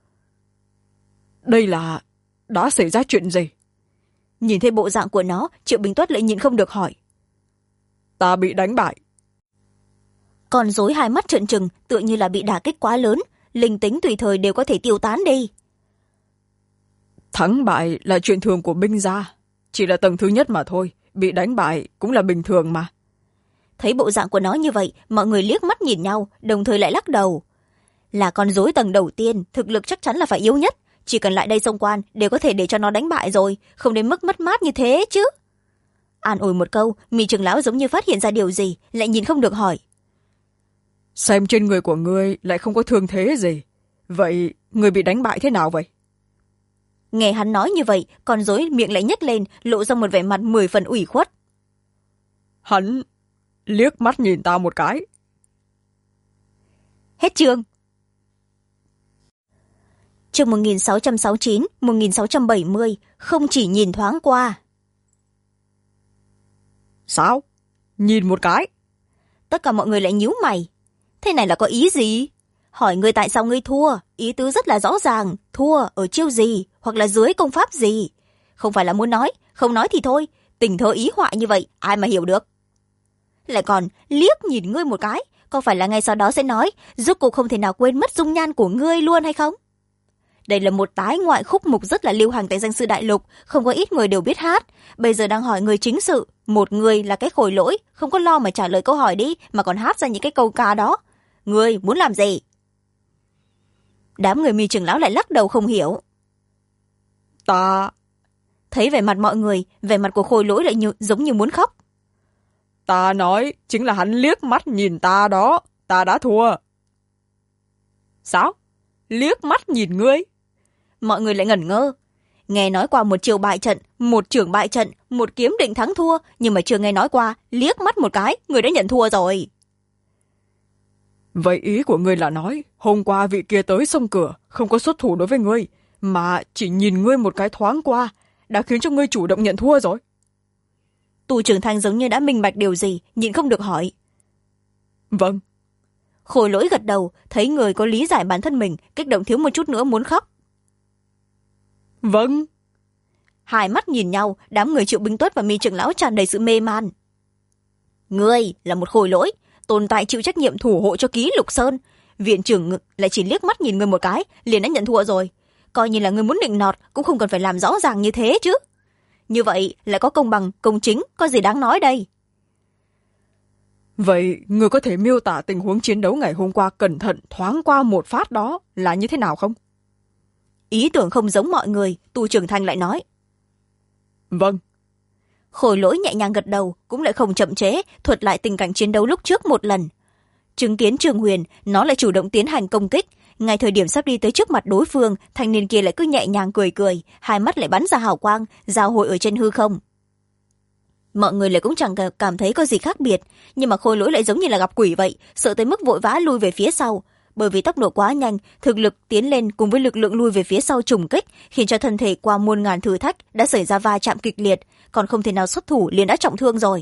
Speaker 2: Đây là... đã xảy ra chuyện gì?
Speaker 1: Nhìn thấy bộ dạng của nó, Triệu Bình Tuất lại nhìn không được hỏi.
Speaker 2: Ta bị đánh bại.
Speaker 1: Con rối hai mắt trợn trừng, tựa như là bị đả kích quá lớn, linh tính tùy thời đều có thể tiêu tán đi.
Speaker 2: Thắng bại là chuyện thường của binh gia, chỉ là tầng thứ nhất mà thôi, bị đánh bại cũng là bình thường mà.
Speaker 1: Thấy bộ dạng của nó như vậy, mọi người liếc mắt nhìn nhau, đồng thời lại lắc đầu. Là con rối tầng đầu tiên, thực lực chắc chắn là phải yếu nhất, chỉ cần lại đây xông quan đều có thể để cho nó đánh bại rồi, không đến mức mất mát như thế chứ. An ủi một câu, Mi trưởng lão giống như phát hiện ra điều gì, lại nhìn không được hỏi.
Speaker 2: Xem trên người của ngươi lại không có thương thế gì, vậy ngươi bị đánh bại thế nào vậy?
Speaker 1: Nghe hắn nói như vậy, con rối miệng lại nhếch lên, lộ ra một vẻ mặt 10 phần ủy khuất.
Speaker 2: Hắn liếc mắt nhìn ta một cái.
Speaker 1: Hết chương. Chương 1669, 1670, không chỉ nhìn thoáng qua.
Speaker 2: Sao? Nhìn một cái?
Speaker 1: Tất cả mọi người lại nhíu mày. Thế này là có ý gì? Hỏi ngươi tại sao ngươi thua, ý tứ rất là rõ ràng, thua ở chiêu gì, hoặc là dưới công pháp gì. Không phải là muốn nói, không nói thì thôi, tình thơ ý họa như vậy ai mà hiểu được. Lại còn liếc nhìn ngươi một cái, có phải là ngay sau đó sẽ nói rốt cuộc không thể nào quên mất dung nhan của ngươi luôn hay không? Đây là một tái ngoại khúc mục rất là lưu hành tại danh sư đại lục, không có ít người đều biết hát. Bây giờ đang hỏi người chính sự, một người là cái khôi lỗi, không có lo mà trả lời câu hỏi đi, mà còn hát ra những cái câu ca đó. Ngươi muốn làm gì? Đám người Mi trưởng lão lại lắc đầu không hiểu.
Speaker 2: Ta...
Speaker 1: Thấy vẻ mặt mọi người, vẻ mặt của khôi lỗi lại giống như muốn khóc.
Speaker 2: Ta nói, chính là hắn liếc mắt nhìn ta đó, ta đã thua. Sao? Liếc mắt nhìn ngươi?
Speaker 1: Mọi người lại ngẩn ngơ. Nghe nói qua một chiều bại trận, một trưởng bại trận, một kiếm định thắng thua, nhưng mà chưa nghe nói qua liếc mắt một cái, người đã nhận thua rồi.
Speaker 2: Vậy ý của ngươi là nói, hôm qua vị kia tới sông cửa, không có xuất thủ đối với ngươi, mà chỉ nhìn ngươi một cái thoáng qua, đã khiến cho ngươi chủ động nhận thua rồi.
Speaker 1: Tu Trường Thanh giống như đã minh bạch điều gì, nhịn không được hỏi.
Speaker 2: Vâng.
Speaker 1: Khôi lỗi gật đầu, thấy người có lý giải bản thân mình, kích động thiếu một chút nữa muốn khóc.
Speaker 2: Vâng.
Speaker 1: Hai mắt nhìn nhau, đám người Triệu Binh Tuất và Mi trưởng lão tràn đầy sự mê man. Ngươi là một khôi lỗi, tồn tại chịu trách nhiệm thủ hộ cho Ký Lục Sơn. Viện trưởng lại chỉ liếc mắt nhìn ngươi một cái, liền đã nhận thua rồi. Coi như là ngươi muốn định nọt, cũng không cần phải làm rõ ràng như thế chứ. Như vậy lại có công bằng, công chính, có gì đáng nói đây?
Speaker 2: Vậy ngươi có thể miêu tả tình huống chiến đấu ngày hôm qua cẩn thận thoáng qua một phát đó là như thế nào không?
Speaker 1: Ý tưởng không giống mọi người, Tu Trường Thanh lại nói.
Speaker 2: Vâng.
Speaker 1: Khôi lỗi nhẹ nhàng gật đầu, cũng lại không chậm chế, thuật lại tình cảnh chiến đấu lúc trước một lần. Chứng kiến Trường Huyền, nó lại chủ động tiến hành công kích. Ngay thời điểm sắp đi tới trước mặt đối phương, thanh niên kia lại cứ nhẹ nhàng cười cười, hai mắt lại bắn ra hào quang, giao hội ở trên hư không. Mọi người lại cũng chẳng cảm thấy có gì khác biệt, nhưng mà khôi lỗi lại giống như là gặp quỷ vậy, sợ tới mức vội vã lui về phía sau. Bởi vì tốc độ quá nhanh, thực lực tiến lên cùng với lực lượng lui về phía sau trùng kích, khiến cho thân thể qua muôn ngàn thử thách đã xảy ra va chạm kịch liệt, còn không thể nào xuất thủ liền đã trọng thương rồi.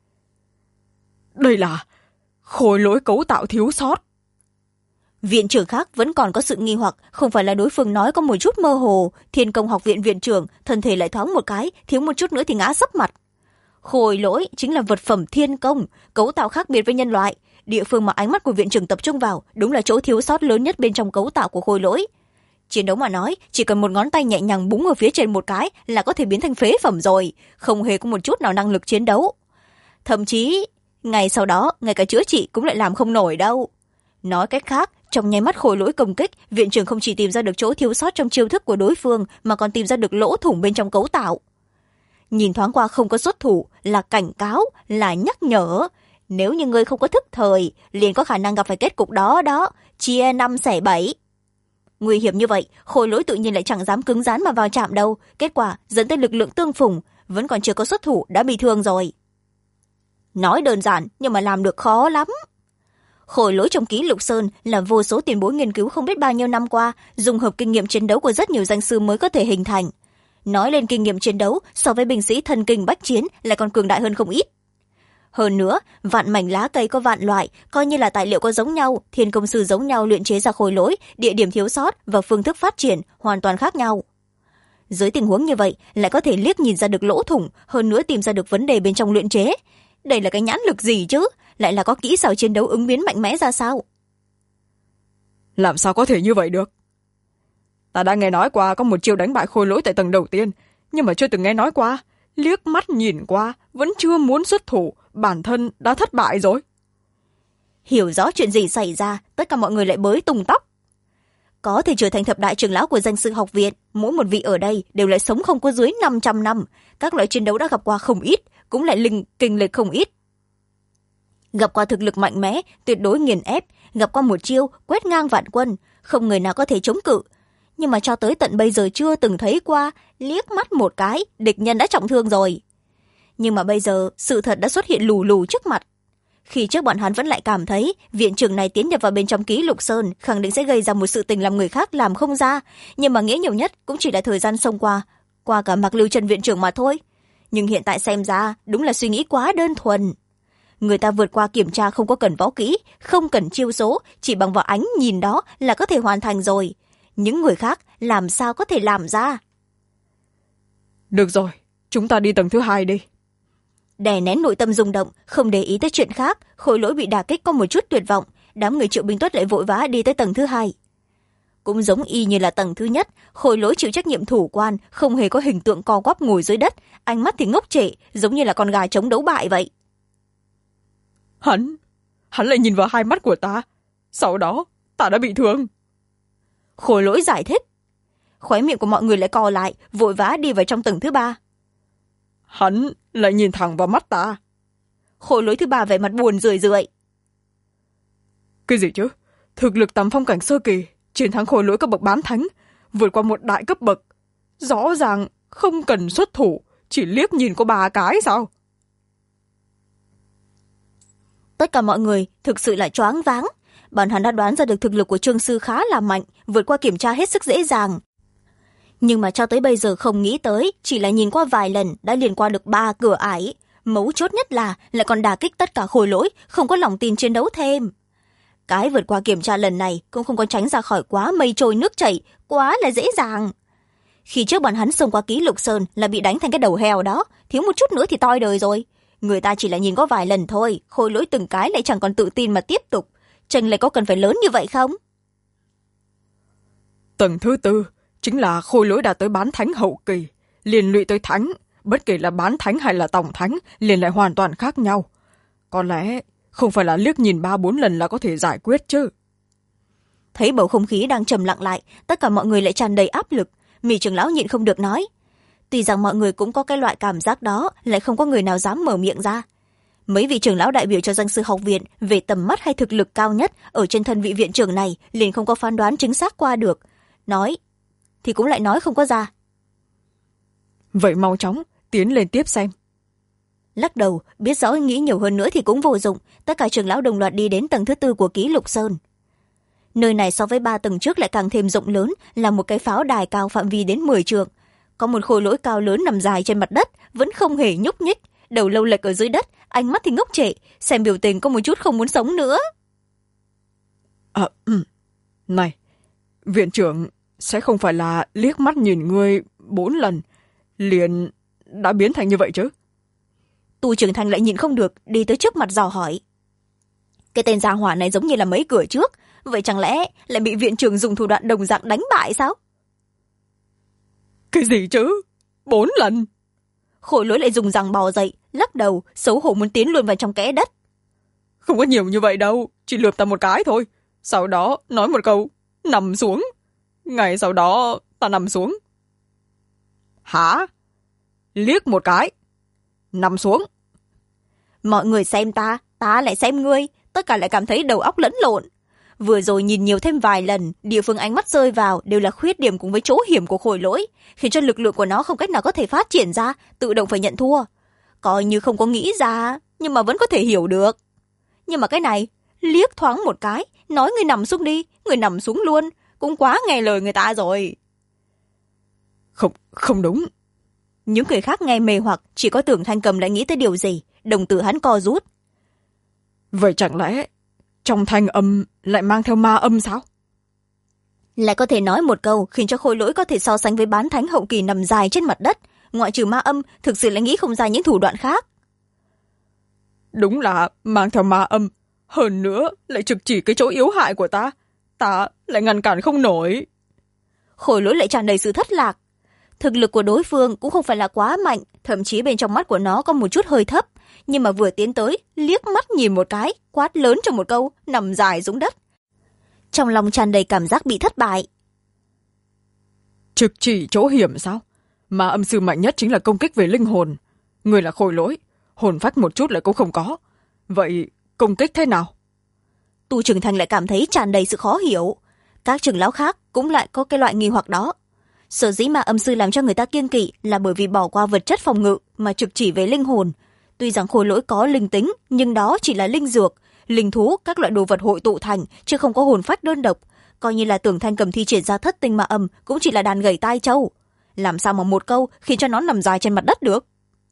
Speaker 2: Đây là khôi lỗi cấu tạo thiếu sót.
Speaker 1: Viện trưởng khác vẫn còn có sự nghi hoặc, không phải là đối phương nói có một chút mơ hồ, Thiên Công học viện viện trưởng, thân thể lại thoáng một cái, thiếu một chút nữa thì ngã sấp mặt. Khôi lỗi chính là vật phẩm thiên công, cấu tạo khác biệt với nhân loại. Địa phương mà ánh mắt của viện trưởng tập trung vào đúng là chỗ thiếu sót lớn nhất bên trong cấu tạo của khôi lỗi. Chiến đấu mà nói, chỉ cần một ngón tay nhẹ nhàng búng ở phía trên một cái là có thể biến thành phế phẩm rồi, không hề có một chút nào năng lực chiến đấu. Thậm chí, ngày sau đó, ngay cả chữa trị cũng lại làm không nổi đâu. Nói cách khác, trong nháy mắt khôi lỗi công kích, viện trưởng không chỉ tìm ra được chỗ thiếu sót trong chiêu thức của đối phương mà còn tìm ra được lỗ thủng bên trong cấu tạo. Nhìn thoáng qua không có xuất thủ là cảnh cáo, là nhắc nhở. Nếu như ngươi không có thức thời, liền có khả năng gặp phải kết cục đó đó, chia 5 xẻ 7. Nguy hiểm như vậy, khôi lỗi tự nhiên lại chẳng dám cứng rắn mà vào chạm đâu. Kết quả dẫn tới lực lượng tương phùng, vẫn còn chưa có xuất thủ đã bị thương rồi. Nói đơn giản nhưng mà làm được khó lắm. Khôi lỗi trong Ký Lục Sơn là vô số tiền bối nghiên cứu không biết bao nhiêu năm qua, dùng hợp kinh nghiệm chiến đấu của rất nhiều danh sư mới có thể hình thành. Nói lên kinh nghiệm chiến đấu, so với binh sĩ thần kinh bách chiến lại còn cường đại hơn không ít. Hơn nữa, vạn mảnh lá cây có vạn loại, coi như là tài liệu có giống nhau, thiên công sư giống nhau luyện chế ra khôi lỗi, địa điểm thiếu sót và phương thức phát triển hoàn toàn khác nhau. Dưới tình huống như vậy, lại có thể liếc nhìn ra được lỗ thủng, hơn nữa tìm ra được vấn đề bên trong luyện chế. Đây là cái nhãn lực gì chứ? Lại là có kỹ xảo chiến đấu ứng biến mạnh mẽ ra sao?
Speaker 2: Làm sao có thể như vậy được? Ta đã nghe nói qua có một chiêu đánh bại khôi lỗi tại tầng đầu tiên, nhưng mà chưa từng nghe nói qua. Liếc mắt nhìn qua, vẫn chưa muốn xuất thủ, bản thân đã thất bại rồi.
Speaker 1: Hiểu rõ chuyện gì xảy ra, tất cả mọi người lại bới tung tóc. Có thể trở thành thập đại trưởng lão của danh sư học viện, mỗi một vị ở đây đều lại sống không có dưới 500 năm. Các loại chiến đấu đã gặp qua không ít, cũng lại kinh lịch không ít. Gặp qua thực lực mạnh mẽ, tuyệt đối nghiền ép, gặp qua một chiêu, quét ngang vạn quân, không người nào có thể chống cự. Nhưng mà cho tới tận bây giờ chưa từng thấy qua, liếc mắt một cái, địch nhân đã trọng thương rồi. Nhưng mà bây giờ, sự thật đã xuất hiện lù lù trước mặt. Khi trước bọn hắn vẫn lại cảm thấy viện trưởng này tiến nhập vào bên trong Ký Lục Sơn khẳng định sẽ gây ra một sự tình làm người khác làm không ra, nhưng mà nghĩa nhiều nhất cũng chỉ là thời gian xông qua cả Mạc Lưu Trần viện trưởng mà thôi. Nhưng hiện tại xem ra đúng là suy nghĩ quá đơn thuần. Người ta vượt qua kiểm tra không có cần võ kỹ, không cần chiêu số, chỉ bằng vào ánh nhìn đó là có thể hoàn thành rồi. Những người khác làm sao có thể làm ra?
Speaker 2: Được rồi, chúng ta đi tầng thứ 2 đi.
Speaker 1: Đè nén nội tâm rung động, không để ý tới chuyện khác, Khôi Lỗi bị đả kích có một chút tuyệt vọng. Đám người Triệu Binh Tuất lại vội vã đi tới tầng thứ hai. Cũng giống y như là tầng thứ nhất, Khôi Lỗi chịu trách nhiệm thủ quan, không hề có hình tượng co quắp ngồi dưới đất, ánh mắt thì ngốc trệ, giống như là con gà chống đấu bại vậy.
Speaker 2: Hắn lại nhìn vào hai mắt của ta, sau đó ta đã bị thương.
Speaker 1: Khôi Lỗi giải thích. Khóe miệng của mọi người lại co lại, vội vã đi vào trong tầng thứ ba.
Speaker 2: Hắn lại nhìn thẳng vào mắt ta.
Speaker 1: Khôi Lỗi thứ ba vẻ mặt buồn rười rượi.
Speaker 2: Cái gì chứ? Thực lực tầm phong cảnh sơ kỳ, chiến thắng Khôi Lỗi cấp bậc bán thánh, vượt qua một đại cấp bậc. Rõ ràng không cần xuất thủ, chỉ liếc nhìn có 3 cái sao?
Speaker 1: Tất cả mọi người thực sự là choáng váng. Bọn hắn đã đoán ra được thực lực của Trương Sư khá là mạnh, vượt qua kiểm tra hết sức dễ dàng. Nhưng mà cho tới bây giờ không nghĩ tới, chỉ là nhìn qua vài lần đã liền qua được 3 cửa ải. Mấu chốt nhất là lại còn đả kích tất cả Khôi Lỗi, không có lòng tin chiến đấu thêm. Cái vượt qua kiểm tra lần này cũng không có tránh ra khỏi quá mây trôi nước chảy, quá là dễ dàng. Khi trước bọn hắn xông qua Ký Lục Sơn là bị đánh thành cái đầu heo đó, thiếu một chút nữa thì toi đời rồi. Người ta chỉ là nhìn có vài lần thôi, Khôi Lỗi từng cái lại chẳng còn tự tin mà tiếp tục. Chênh lệch có cần phải lớn như vậy không?
Speaker 2: Tầng thứ tư chính là Khôi Lỗi đã tới bán thánh hậu kỳ, liền lụy tới thánh. Bất kể là bán thánh hay là tổng thánh, liền lại hoàn toàn khác nhau. Có lẽ không phải là liếc nhìn 3-4 lần là có thể giải quyết chứ.
Speaker 1: Thấy bầu không khí đang trầm lặng lại, tất cả mọi người lại tràn đầy áp lực. Mị trưởng lão nhịn không được nói. Tuy rằng mọi người cũng có cái loại cảm giác đó, lại không có người nào dám mở miệng ra. Mấy vị trưởng lão đại biểu cho danh sư học viện về tầm mắt hay thực lực cao nhất ở trên thân vị viện trưởng này liền không có phán đoán chính xác qua được. Nói thì cũng lại nói không có ra.
Speaker 2: Vậy mau chóng tiến lên tiếp xem.
Speaker 1: Lắc đầu, biết rõ nghĩ nhiều hơn nữa thì cũng vô dụng. Tất cả trưởng lão đồng loạt đi đến tầng thứ tư của Ký Lục Sơn. Nơi này so với 3 tầng trước lại càng thêm rộng lớn, là một cái pháo đài cao phạm vi đến 10 trượng. Có một Khôi Lỗi cao lớn nằm dài trên mặt đất, vẫn không hề nhúc nhích, đầu lâu lệch ở dưới đất, ánh mắt thì ngốc trệ, xem biểu tình có một chút không muốn sống nữa.
Speaker 2: Này, viện trưởng sẽ không phải là liếc mắt nhìn ngươi 4 lần liền đã biến thành như vậy chứ?
Speaker 1: Tu Trường Thanh lại nhìn không được, đi tới trước mặt dò hỏi. Cái tên gia hỏa này giống như là mấy cửa trước, vậy chẳng lẽ lại bị viện trưởng dùng thủ đoạn đồng dạng đánh bại sao?
Speaker 2: Cái gì chứ? 4 lần?
Speaker 1: Khôi Lỗi lại dùng răng bò dậy, lắc đầu, xấu hổ muốn tiến luôn vào trong kẽ đất.
Speaker 2: Không có nhiều như vậy đâu, chỉ lườm ta một cái thôi. Sau đó nói một câu, nằm xuống. Ngày sau đó ta nằm xuống. Hả? Liếc một cái, nằm xuống.
Speaker 1: Mọi người xem ta lại xem ngươi, tất cả lại cảm thấy đầu óc lẫn lộn. Vừa rồi nhìn nhiều thêm vài lần, địa phương ánh mắt rơi vào đều là khuyết điểm cùng với chỗ hiểm của Khôi Lỗi, khiến cho lực lượng của nó không cách nào có thể phát triển ra, tự động phải nhận thua. Coi như không có nghĩ ra, nhưng mà vẫn có thể hiểu được. Nhưng mà cái này, liếc thoáng một cái, nói người nằm xuống đi, người nằm xuống luôn, cũng quá nghe lời người ta rồi.
Speaker 2: Không đúng.
Speaker 1: Những người khác nghe mê hoặc, chỉ có Tưởng Thanh Cầm lại nghĩ tới điều gì, đồng tử hắn co rút.
Speaker 2: Vậy chẳng lẽ trong thanh âm lại mang theo ma âm sao?
Speaker 1: Lại có thể nói một câu khiến cho Khôi Lỗi có thể so sánh với bán thánh hậu kỳ nằm dài trên mặt đất, ngoại trừ ma âm, thực sự lại nghĩ không ra những thủ đoạn khác.
Speaker 2: Đúng là mang theo ma âm, hơn nữa lại trực chỉ cái chỗ yếu hại của ta lại ngăn cản không nổi.
Speaker 1: Khôi Lỗi lại tràn đầy sự thất lạc. Thực lực của đối phương cũng không phải là quá mạnh, thậm chí bên trong mắt của nó có một chút hơi thấp, nhưng mà vừa tiến tới, liếc mắt nhìn một cái, quát lớn trong một câu, nằm dài xuống đất. Trong lòng tràn đầy cảm giác bị thất bại.
Speaker 2: Trực chỉ chỗ hiểm sao? Ma âm sư mạnh nhất chính là công kích về linh hồn. Người là Khôi Lỗi, hồn phách một chút lại cũng không có. Vậy công kích thế nào?
Speaker 1: Tu Trường Thành lại cảm thấy tràn đầy sự khó hiểu. Các trưởng lão khác cũng lại có cái loại nghi hoặc đó. Sở dĩ mà âm sư làm cho người ta kiêng kỵ là bởi vì bỏ qua vật chất phòng ngự mà trực chỉ về linh hồn. Tuy rằng Khôi Lỗi có linh tính, nhưng đó chỉ là linh dược, linh thú, các loại đồ vật hội tụ thành, chứ không có hồn phách đơn độc. Coi như là Tưởng Thanh Cầm thi triển ra thất tinh ma âm cũng chỉ là đàn gầy tai trâu. Làm sao mà một câu khiến cho nó nằm dài trên mặt đất được?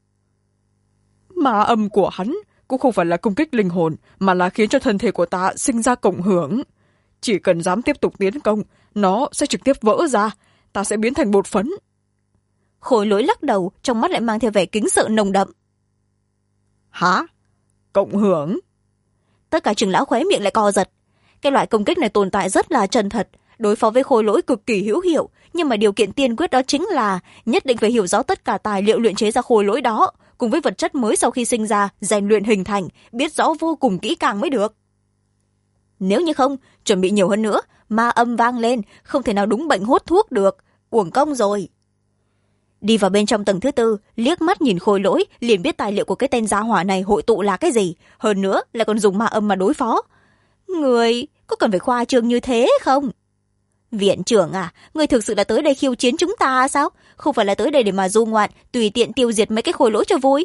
Speaker 2: Ma âm của hắn cũng không phải là công kích linh hồn, mà là khiến cho thân thể của ta sinh ra cộng hưởng. Chỉ cần dám tiếp tục tiến công, nó sẽ trực tiếp vỡ ra, ta sẽ biến thành bột phấn.
Speaker 1: Khôi Lỗi lắc đầu, trong mắt lại mang theo vẻ kính sợ nồng đậm.
Speaker 2: Hả? Cộng hưởng?
Speaker 1: Tất cả trưởng lão khóe miệng lại co giật. Cái loại công kích này tồn tại rất là chân thật, đối phó với khôi lỗi cực kỳ hữu hiệu, nhưng mà điều kiện tiên quyết đó chính là nhất định phải hiểu rõ tất cả tài liệu luyện chế ra khôi lỗi đó, cùng với vật chất mới sau khi sinh ra, rèn luyện hình thành, biết rõ vô cùng kỹ càng mới được. Nếu như không, chuẩn bị nhiều hơn nữa, ma âm vang lên, không thể nào đúng bệnh hốt thuốc được, uổng công rồi. Đi vào bên trong tầng thứ tư, liếc mắt nhìn khôi lỗi, liền biết tài liệu của cái tên gia hỏa này hội tụ là cái gì, hơn nữa lại còn dùng ma âm mà đối phó. Người có cần phải khoa trương như thế không? Viện trưởng à, người thực sự là tới đây khiêu chiến chúng ta sao? Không phải là tới đây để mà du ngoạn, tùy tiện tiêu diệt mấy cái khôi lỗi cho vui.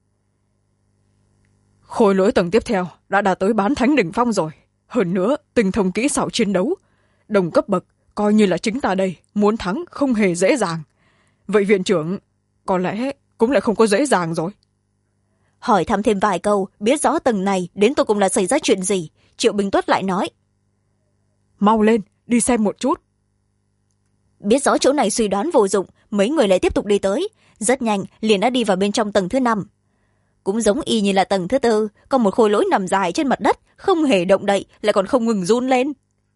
Speaker 2: Khôi lỗi tầng tiếp theo đã đạt tới bán thánh đỉnh phong rồi. Hơn nữa, tinh thông kỹ xảo chiến đấu. Đồng cấp bậc, coi như là chính ta đây, muốn thắng không hề dễ dàng. Vậy viện trưởng, có lẽ cũng lại không có dễ dàng rồi.
Speaker 1: Hỏi thăm thêm vài câu, biết rõ tầng này đến tôi cũng là xảy ra chuyện gì. Triệu Bình Tuất lại nói.
Speaker 2: Mau lên, đi xem một chút.
Speaker 1: Biết rõ chỗ này suy đoán vô dụng, mấy người lại tiếp tục đi tới. Rất nhanh, liền đã đi vào bên trong tầng thứ 5. Cũng giống y như là tầng thứ 4, có một khôi lỗi nằm dài trên mặt đất, không hề động đậy, lại còn không ngừng run lên.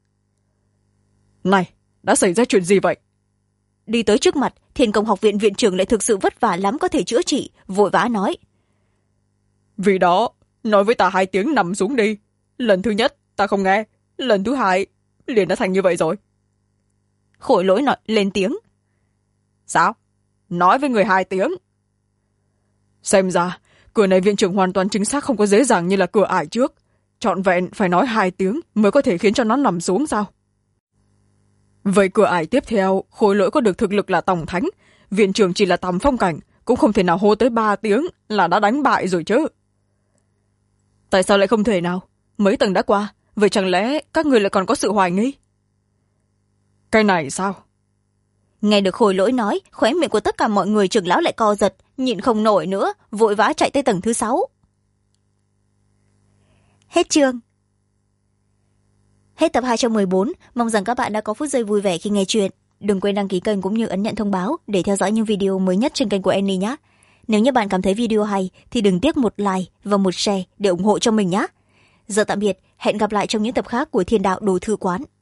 Speaker 2: Này, đã xảy ra chuyện gì vậy?
Speaker 1: Đi tới trước mặt, Thiên Công học viện viện trưởng lại thực sự vất vả lắm có thể chữa trị, vội vã nói.
Speaker 2: Vì đó, nói với ta 2 tiếng nằm xuống đi. Lần thứ nhất, ta không nghe. Lần thứ 2, liền đã thành như vậy rồi.
Speaker 1: Khôi lỗi nói lên tiếng.
Speaker 2: Sao? Nói với người 2 tiếng. Xem ra, cửa này viện trưởng hoàn toàn chính xác không có dễ dàng như là cửa ải trước. Trọn vẹn phải nói 2 tiếng mới có thể khiến cho nó nằm xuống sao? Vậy cửa ải tiếp theo, khôi lỗi có được thực lực là tổng thánh. Viện trưởng chỉ là tầm phong cảnh, cũng không thể nào hô tới 3 tiếng là đã đánh bại rồi chứ. Tại sao lại không thể nào? Mấy tầng đã qua, vậy chẳng lẽ các người lại còn có sự hoài nghi? Cái này sao?
Speaker 1: Nghe được khôi lỗi nói, khóe miệng của tất cả mọi người trưởng lão lại co giật, nhịn không nổi nữa, vội vã chạy tới tầng thứ 6. Hết chương. Hết tập 214, mong rằng các bạn đã có phút giây vui vẻ khi nghe chuyện. Đừng quên đăng ký kênh cũng như ấn nhận thông báo để theo dõi những video mới nhất trên kênh của Annie nhé. Nếu như bạn cảm thấy video hay thì đừng tiếc một like và một share để ủng hộ cho mình nhé. Giờ tạm biệt, hẹn gặp lại trong những tập khác của Thiên Đạo Đồ Thư Quán.